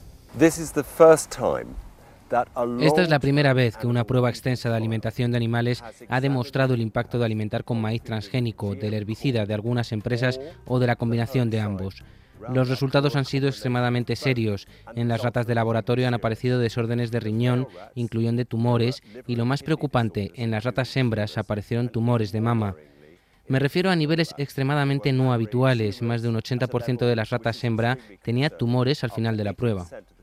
Esta es la primera vez que una prueba extensa de alimentación de animales ha demostrado el impacto de alimentar con maíz transgénico, del herbicida de algunas empresas o de la combinación de ambos. Los resultados han sido extremadamente serios. En las ratas de laboratorio han aparecido desórdenes de riñón, incluyendo tumores, y lo más preocupante, en las ratas hembras aparecieron tumores de mama. Me refiero a niveles extremadamente no habituales. Más de un 80% de las ratas hembra tenía tumores al final de la prueba.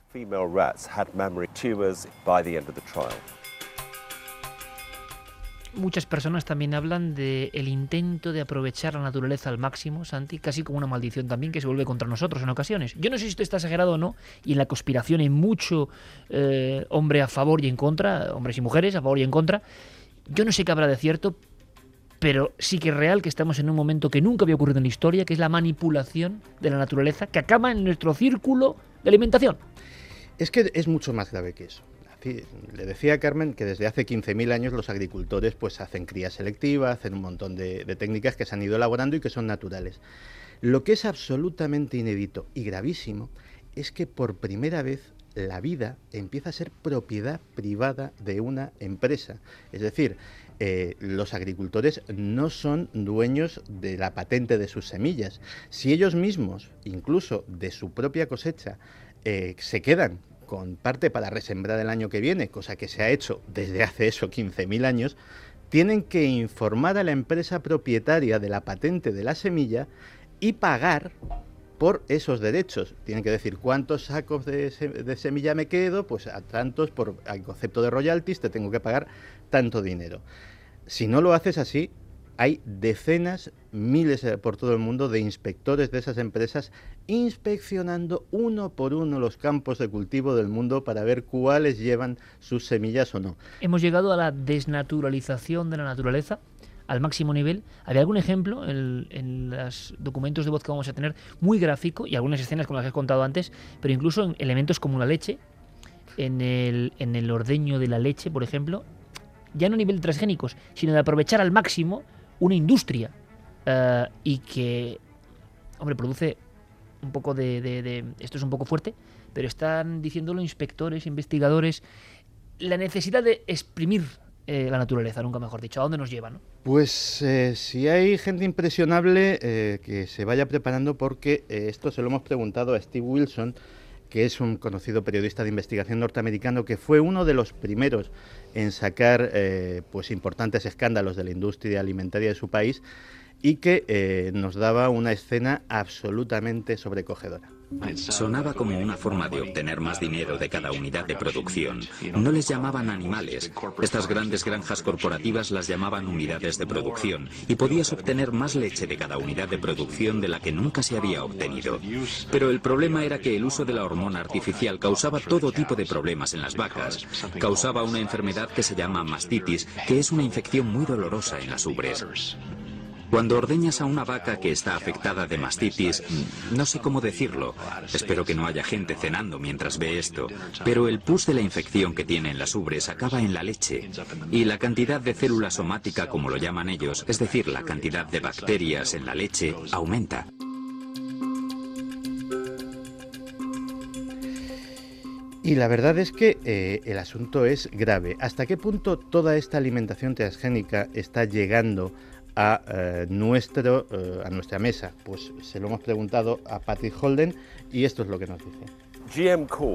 Muchas personas también hablan del intento de aprovechar la naturaleza al máximo, Santi, casi como una maldición también que se vuelve contra nosotros en ocasiones. Yo no sé si esto está exagerado o no, y en la conspiración hay mucho hombre a favor y en contra, hombres y mujeres a favor y en contra. Yo no sé qué habrá de cierto, pero sí que es real que estamos en un momento que nunca había ocurrido en la historia, que es la manipulación de la naturaleza que acaba en nuestro círculo de alimentación. Es que es mucho más grave que eso. Le decía a Carmen que desde hace 15.000 años los agricultores pues hacen cría selectiva, hacen un montón de técnicas que se han ido elaborando y que son naturales. Lo que es absolutamente inédito y gravísimo es que por primera vez la vida empieza a ser propiedad privada de una empresa. Es decir, los agricultores no son dueños de la patente de sus semillas. Si ellos mismos, incluso de su propia cosecha, se quedan con parte para resembrar el año que viene, cosa que se ha hecho desde hace 15.000 años, tienen que informar a la empresa propietaria de la patente de la semilla y pagar por esos derechos. Tienen que decir cuántos sacos de semilla me quedo, pues a tantos, por el concepto de royalties te tengo que pagar tanto dinero. Si no lo haces así, hay decenas, miles por todo el mundo de inspectores de esas empresas inspeccionando uno por uno los campos de cultivo del mundo para ver cuáles llevan sus semillas o no. Hemos llegado a la desnaturalización de la naturaleza al máximo nivel. ¿Había algún ejemplo en los documentos de voz que vamos a tener muy gráfico y algunas escenas como las que he contado antes, pero incluso en elementos como la leche, en el ordeño de la leche, por ejemplo, ya no a nivel de transgénicos, sino de aprovechar al máximo una industria y que, hombre, produce un poco esto es un poco fuerte, pero están diciéndolo inspectores, investigadores, la necesidad de exprimir la naturaleza, nunca mejor dicho. ¿A dónde nos lleva, no? Pues si hay gente impresionable, que se vaya preparando, porque esto se lo hemos preguntado a Steve Wilson, que es un conocido periodista de investigación norteamericano, que fue uno de los primeros en sacar pues importantes escándalos de la industria alimentaria de su país y que nos daba una escena absolutamente sobrecogedora. Sonaba como una forma de obtener más dinero de cada unidad de producción. No les llamaban animales. Estas grandes granjas corporativas las llamaban unidades de producción y podías obtener más leche de cada unidad de producción de la que nunca se había obtenido. Pero el problema era que el uso de la hormona artificial causaba todo tipo de problemas en las vacas. Causaba una enfermedad que se llama mastitis, que es una infección muy dolorosa en las ubres. Cuando ordeñas a una vaca que está afectada de mastitis, no sé cómo decirlo, espero que no haya gente cenando mientras ve esto, pero el pus de la infección que tiene en las ubres acaba en la leche, y la cantidad de célula somática, como lo llaman ellos, es decir, la cantidad de bacterias en la leche, aumenta. Y la verdad es que el asunto es grave. ¿Hasta qué punto toda esta alimentación transgénica está llegando a nuestra mesa? Pues se lo hemos preguntado a Patrick Holden y esto es lo que nos dice.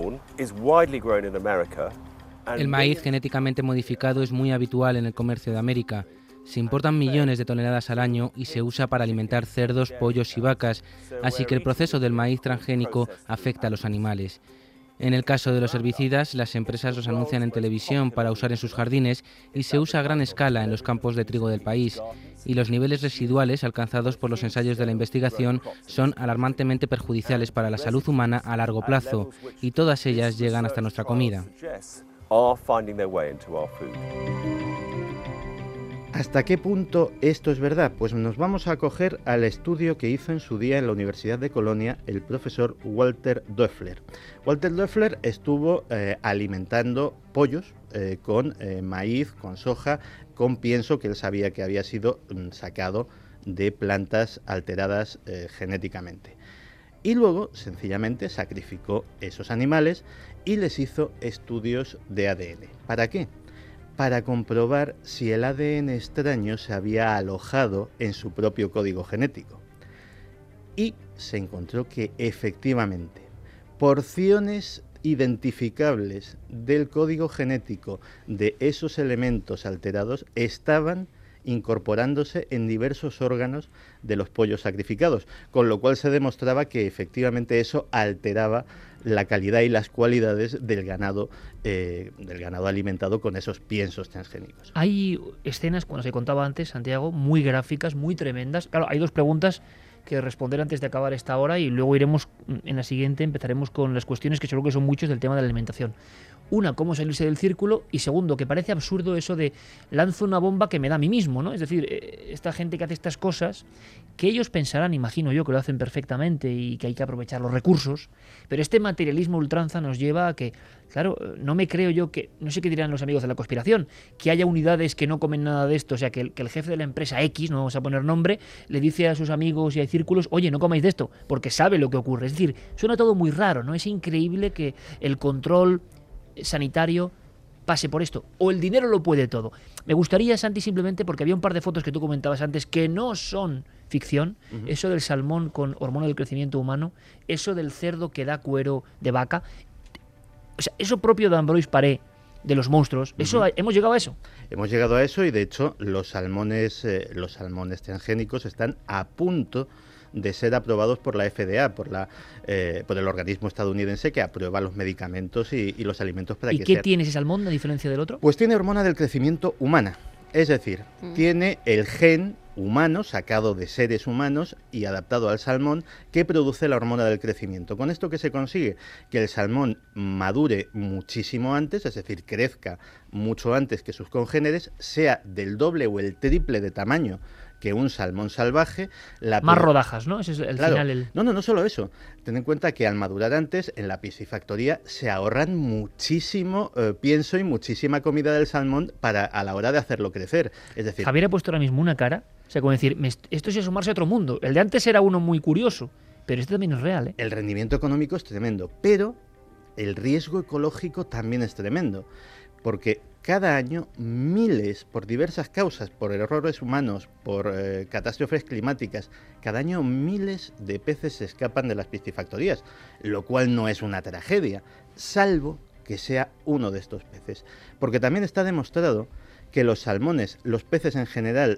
El maíz genéticamente modificado es muy habitual en el comercio de América. Se importan millones de toneladas al año y se usa para alimentar cerdos, pollos y vacas, así que el proceso del maíz transgénico afecta a los animales. En el caso de los herbicidas, las empresas los anuncian en televisión para usar en sus jardines y se usa a gran escala en los campos de trigo del país. Y los niveles residuales alcanzados por los ensayos de la investigación son alarmantemente perjudiciales para la salud humana a largo plazo, y todas ellas llegan hasta nuestra comida. ¿Hasta qué punto esto es verdad? Pues nos vamos a acoger al estudio que hizo en su día en la Universidad de Colonia el profesor Walter Doeffler. Walter Doeffler estuvo alimentando pollos con maíz, con soja, con pienso que él sabía que había sido sacado de plantas alteradas genéticamente. Y luego, sencillamente, sacrificó esos animales y les hizo estudios de ADN. ¿Para qué? Para comprobar si el ADN extraño se había alojado en su propio código genético. Y se encontró que efectivamente porciones identificables del código genético de esos elementos alterados estaban incorporándose en diversos órganos de los pollos sacrificados, con lo cual se demostraba que efectivamente eso alteraba la calidad y las cualidades del ganado alimentado con esos piensos transgénicos. Hay escenas, cuando se contaba antes, Santiago, muy gráficas, muy tremendas. Claro, hay dos preguntas que responder antes de acabar esta hora y luego iremos en la siguiente, empezaremos con las cuestiones que seguro que son muchos del tema de la alimentación. Una, cómo salirse del círculo, y segundo, que parece absurdo eso de lanzo una bomba que me da a mí mismo, ¿no? Es decir, esta gente que hace estas cosas, que ellos pensarán, imagino yo, que lo hacen perfectamente y que hay que aprovechar los recursos, pero este materialismo ultranza nos lleva a que, claro, no me creo yo que, no sé qué dirán los amigos de la conspiración, que haya unidades que no comen nada de esto, o sea, que el jefe de la empresa X, no vamos a poner nombre, le dice a sus amigos y hay círculos, oye, no comáis de esto, porque sabe lo que ocurre. Es decir, suena todo muy raro, ¿no? Es increíble que el control sanitario pase por esto, o el dinero lo puede todo. Me gustaría, Santi, simplemente porque había un par de fotos que tú comentabas antes que no son ficción, eso del salmón con hormona del crecimiento humano, eso del cerdo que da cuero de vaca, o sea, eso propio de Ambroise Paré, de los monstruos, eso ¿hemos llegado a eso? Hemos llegado a eso y de hecho los salmones transgénicos están a punto de ser aprobados por la FDA, por el organismo estadounidense que aprueba los medicamentos y los alimentos para que sean. ¿Y qué tiene ese salmón a diferencia del otro? Pues tiene hormona del crecimiento humana, es decir, tiene el gen humano sacado de seres humanos y adaptado al salmón que produce la hormona del crecimiento. ¿Con esto qué se consigue? Que el salmón madure muchísimo antes, es decir, crezca mucho antes que sus congéneres, sea del doble o el triple de tamaño que un salmón salvaje. Más rodajas, ¿no? Ese es el final. No solo eso. Ten en cuenta que al madurar antes, en la piscifactoría se ahorran muchísimo pienso y muchísima comida del salmón a la hora de hacerlo crecer. Es decir, Javier ha puesto ahora mismo una cara, o sea, como decir, esto es asomarse a otro mundo. El de antes era uno muy curioso, pero este también es real, ¿eh? El rendimiento económico es tremendo, pero el riesgo ecológico también es tremendo, porque cada año miles, por diversas causas, por errores humanos, por catástrofes climáticas, cada año miles de peces se escapan de las piscifactorías, lo cual no es una tragedia, salvo que sea uno de estos peces. Porque también está demostrado que los salmones, los peces en general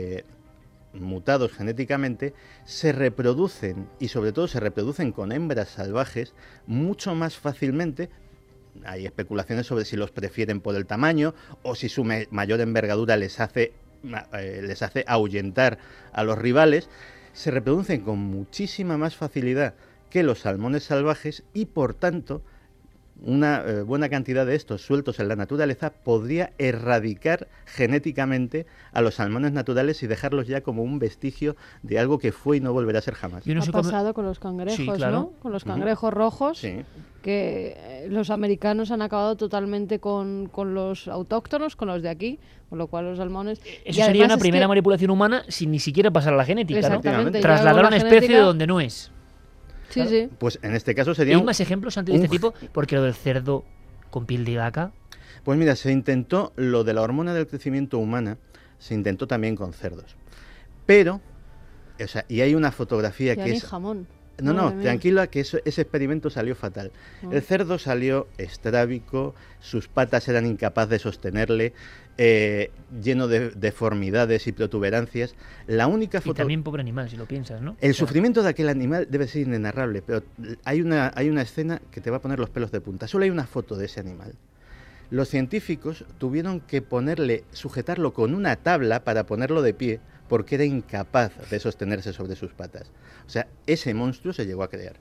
mutados genéticamente, se reproducen, y sobre todo se reproducen con hembras salvajes, mucho más fácilmente. Hay especulaciones sobre si los prefieren por el tamaño o si su mayor envergadura les hace ahuyentar a los rivales. Se reproducen con muchísima más facilidad que los salmones salvajes y por tanto una buena cantidad de estos sueltos en la naturaleza podría erradicar genéticamente a los salmones naturales y dejarlos ya como un vestigio de algo que fue y no volverá a ser jamás. Ha pasado con los cangrejos, sí, claro, ¿no? Con los cangrejos rojos, sí, que los americanos han acabado totalmente con los autóctonos, con los de aquí, con lo cual los salmones... Eso sería una primera manipulación humana sin ni siquiera pasar a la genética, exactamente, ¿no? Trasladar una especie genética... de donde no es. Sí, Claro. sí. Pues en este caso sería... ¿Hay más ejemplos antes de este tipo? Porque lo del cerdo con piel de vaca... Pues mira, se intentó lo de la hormona del crecimiento humana, se intentó también con cerdos. Pero, o sea, y hay una fotografía que es... jamón. No, tranquila, que ese experimento salió fatal. El cerdo salió estrábico, sus patas eran incapaces de sostenerle, lleno de deformidades y protuberancias. La única Y también pobre animal, si lo piensas, ¿no? El sufrimiento de aquel animal debe ser inenarrable, pero hay una escena que te va a poner los pelos de punta. Solo hay una foto de ese animal. Los científicos tuvieron que sujetarlo con una tabla para ponerlo de pie, porque era incapaz de sostenerse sobre sus patas. O sea, ese monstruo se llegó a crear.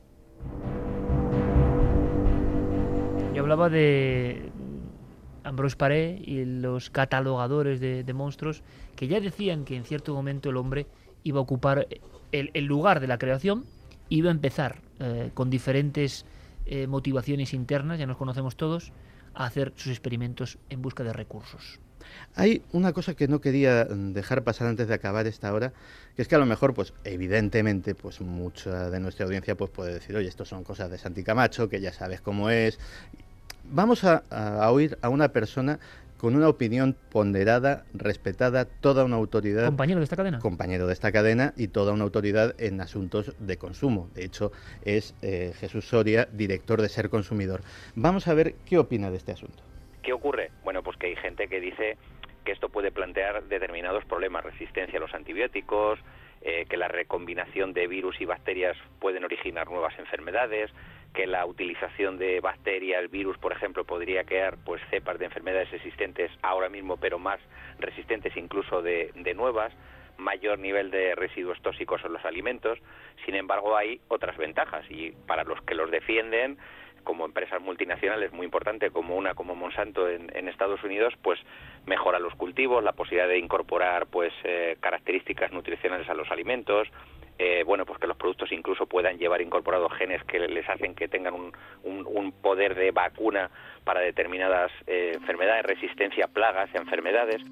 Yo hablaba de Ambrose Paré y los catalogadores de monstruos que ya decían que en cierto momento el hombre iba a ocupar el lugar de la creación, iba a empezar con diferentes motivaciones internas, ya nos conocemos todos, a hacer sus experimentos en busca de recursos. Hay una cosa que no quería dejar pasar antes de acabar esta hora, que es que a lo mejor, pues evidentemente, pues mucha de nuestra audiencia pues puede decir, oye, esto son cosas de Santi Camacho, que ya sabes cómo es. Vamos a oír a una persona con una opinión ponderada, respetada, toda una autoridad. ¿Compañero de esta cadena? Compañero de esta cadena y toda una autoridad en asuntos de consumo. De hecho, es Jesús Soria, director de Ser Consumidor. Vamos a ver qué opina de este asunto. ¿Qué ocurre? Bueno, pues que hay gente que dice que esto puede plantear determinados problemas, resistencia a los antibióticos, que la recombinación de virus y bacterias pueden originar nuevas enfermedades, que la utilización de bacterias, virus, por ejemplo, podría crear pues cepas de enfermedades existentes ahora mismo, pero más resistentes incluso de nuevas, mayor nivel de residuos tóxicos en los alimentos. Sin embargo, hay otras ventajas y para los que los defienden, como empresas multinacionales muy importantes como Monsanto en Estados Unidos, pues mejora los cultivos, la posibilidad de incorporar pues características nutricionales a los alimentos, bueno, pues que los productos incluso puedan llevar incorporados genes que les hacen que tengan un poder de vacuna para determinadas enfermedades, resistencia a plagas, a enfermedades.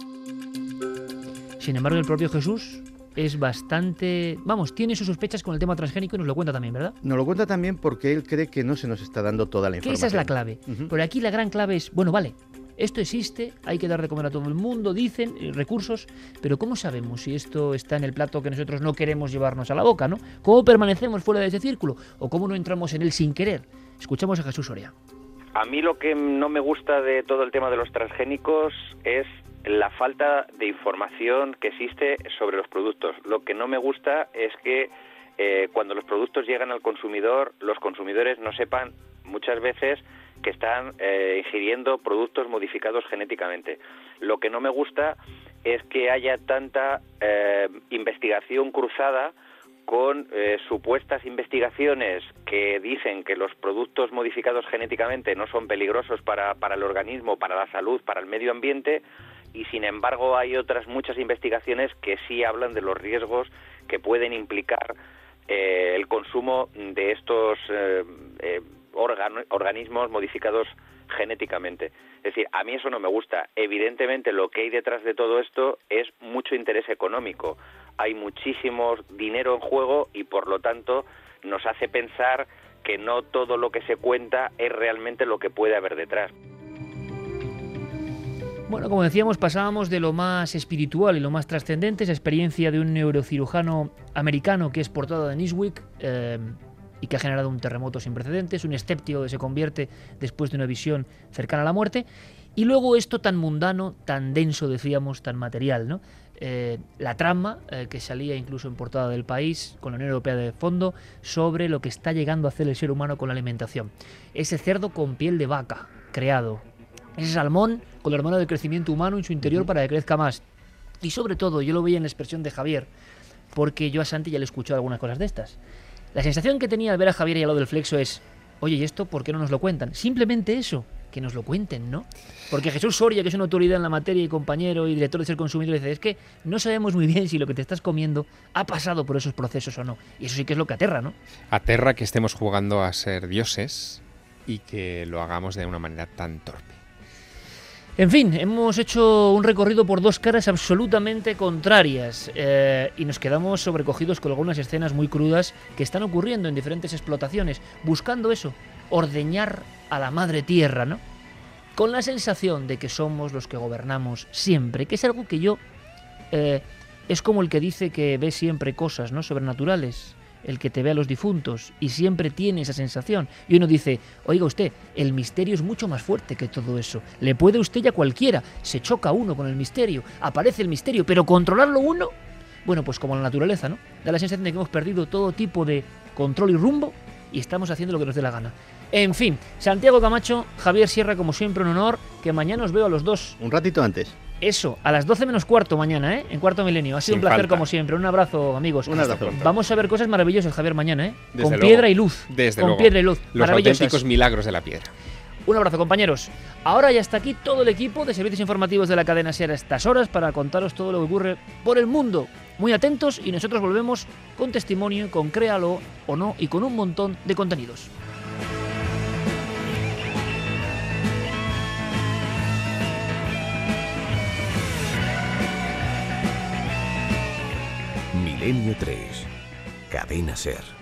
Sin embargo, el propio Jesús es bastante... Vamos, tiene sus sospechas con el tema transgénico y nos lo cuenta también, ¿verdad? Nos lo cuenta también porque él cree que no se nos está dando toda la información. Que esa es la clave. Pero aquí la gran clave es, bueno, vale, esto existe, hay que dar de comer a todo el mundo, dicen, recursos, pero ¿cómo sabemos si esto está en el plato que nosotros no queremos llevarnos a la boca, ¿no? ¿Cómo permanecemos fuera de ese círculo? ¿O cómo no entramos en él sin querer? Escuchamos a Jesús Soria. A mí lo que no me gusta de todo el tema de los transgénicos es la falta de información que existe sobre los productos. Lo que no me gusta es que cuando los productos llegan al consumidor, los consumidores no sepan muchas veces que están ingiriendo productos modificados genéticamente. Lo que no me gusta es que haya tanta investigación cruzada con supuestas investigaciones que dicen que los productos modificados genéticamente no son peligrosos para el organismo, para la salud, para el medio ambiente, y sin embargo hay otras muchas investigaciones que sí hablan de los riesgos que pueden implicar el consumo de estos organismos modificados genéticamente. Es decir, a mí eso no me gusta. Evidentemente lo que hay detrás de todo esto es mucho interés económico. Hay muchísimo dinero en juego y por lo tanto nos hace pensar que no todo lo que se cuenta es realmente lo que puede haber detrás. Bueno, como decíamos, pasábamos de lo más espiritual y lo más trascendente, esa experiencia de un neurocirujano americano que es portada de Newsweek y que ha generado un terremoto sin precedentes, un escéptico que se convierte después de una visión cercana a la muerte, y luego esto tan mundano, tan denso, decíamos, tan material, ¿no? La trama que salía incluso en portada del País, con la Unión Europea de fondo, sobre lo que está llegando a hacer el ser humano con la alimentación. Ese cerdo con piel de vaca, creado. Ese salmón con la hormona del crecimiento humano en su interior para que crezca más. Y sobre todo, yo lo veía en la expresión de Javier, porque yo a Santi ya le he escuchado algunas cosas de estas. La sensación que tenía al ver a Javier y al lado del Flexo es, oye, ¿y esto por qué no nos lo cuentan? Simplemente eso, que nos lo cuenten, ¿no? Porque Jesús Soria, que es una autoridad en la materia y compañero y director de Ser Consumidor, dice, es que no sabemos muy bien si lo que te estás comiendo ha pasado por esos procesos o no. Y eso sí que es lo que aterra, ¿no? Aterra que estemos jugando a ser dioses y que lo hagamos de una manera tan torpe. En fin, hemos hecho un recorrido por dos caras absolutamente contrarias y nos quedamos sobrecogidos con algunas escenas muy crudas que están ocurriendo en diferentes explotaciones, buscando eso, ordeñar a la madre tierra, ¿no? Con la sensación de que somos los que gobernamos siempre, que es algo que yo... es como el que dice que ve siempre cosas, ¿no?, sobrenaturales, el que te ve a los difuntos y siempre tiene esa sensación. Y uno dice, oiga usted, el misterio es mucho más fuerte que todo eso. Le puede usted ya cualquiera, se choca uno con el misterio, aparece el misterio, pero controlarlo uno, bueno, pues como la naturaleza, ¿no? Da la sensación de que hemos perdido todo tipo de control y rumbo y estamos haciendo lo que nos dé la gana. En fin, Santiago Camacho, Javier Sierra, como siempre un honor, que mañana os veo a los dos. Un ratito antes. Eso, a las 12 menos cuarto mañana, en Cuarto Milenio. Ha sido un placer como siempre. Un abrazo, amigos. Un abrazo. Vamos a ver cosas maravillosas, Javier, mañana, Desde con piedra y luz. Desde con luego. Piedra y luz. Los auténticos milagros de la piedra. Un abrazo, compañeros. Ahora ya está aquí todo el equipo de servicios informativos de la cadena SER a estas horas para contaros todo lo que ocurre por el mundo. Muy atentos y nosotros volvemos con testimonio, con créalo o no y con un montón de contenidos. Milenio 3, Cadena SER.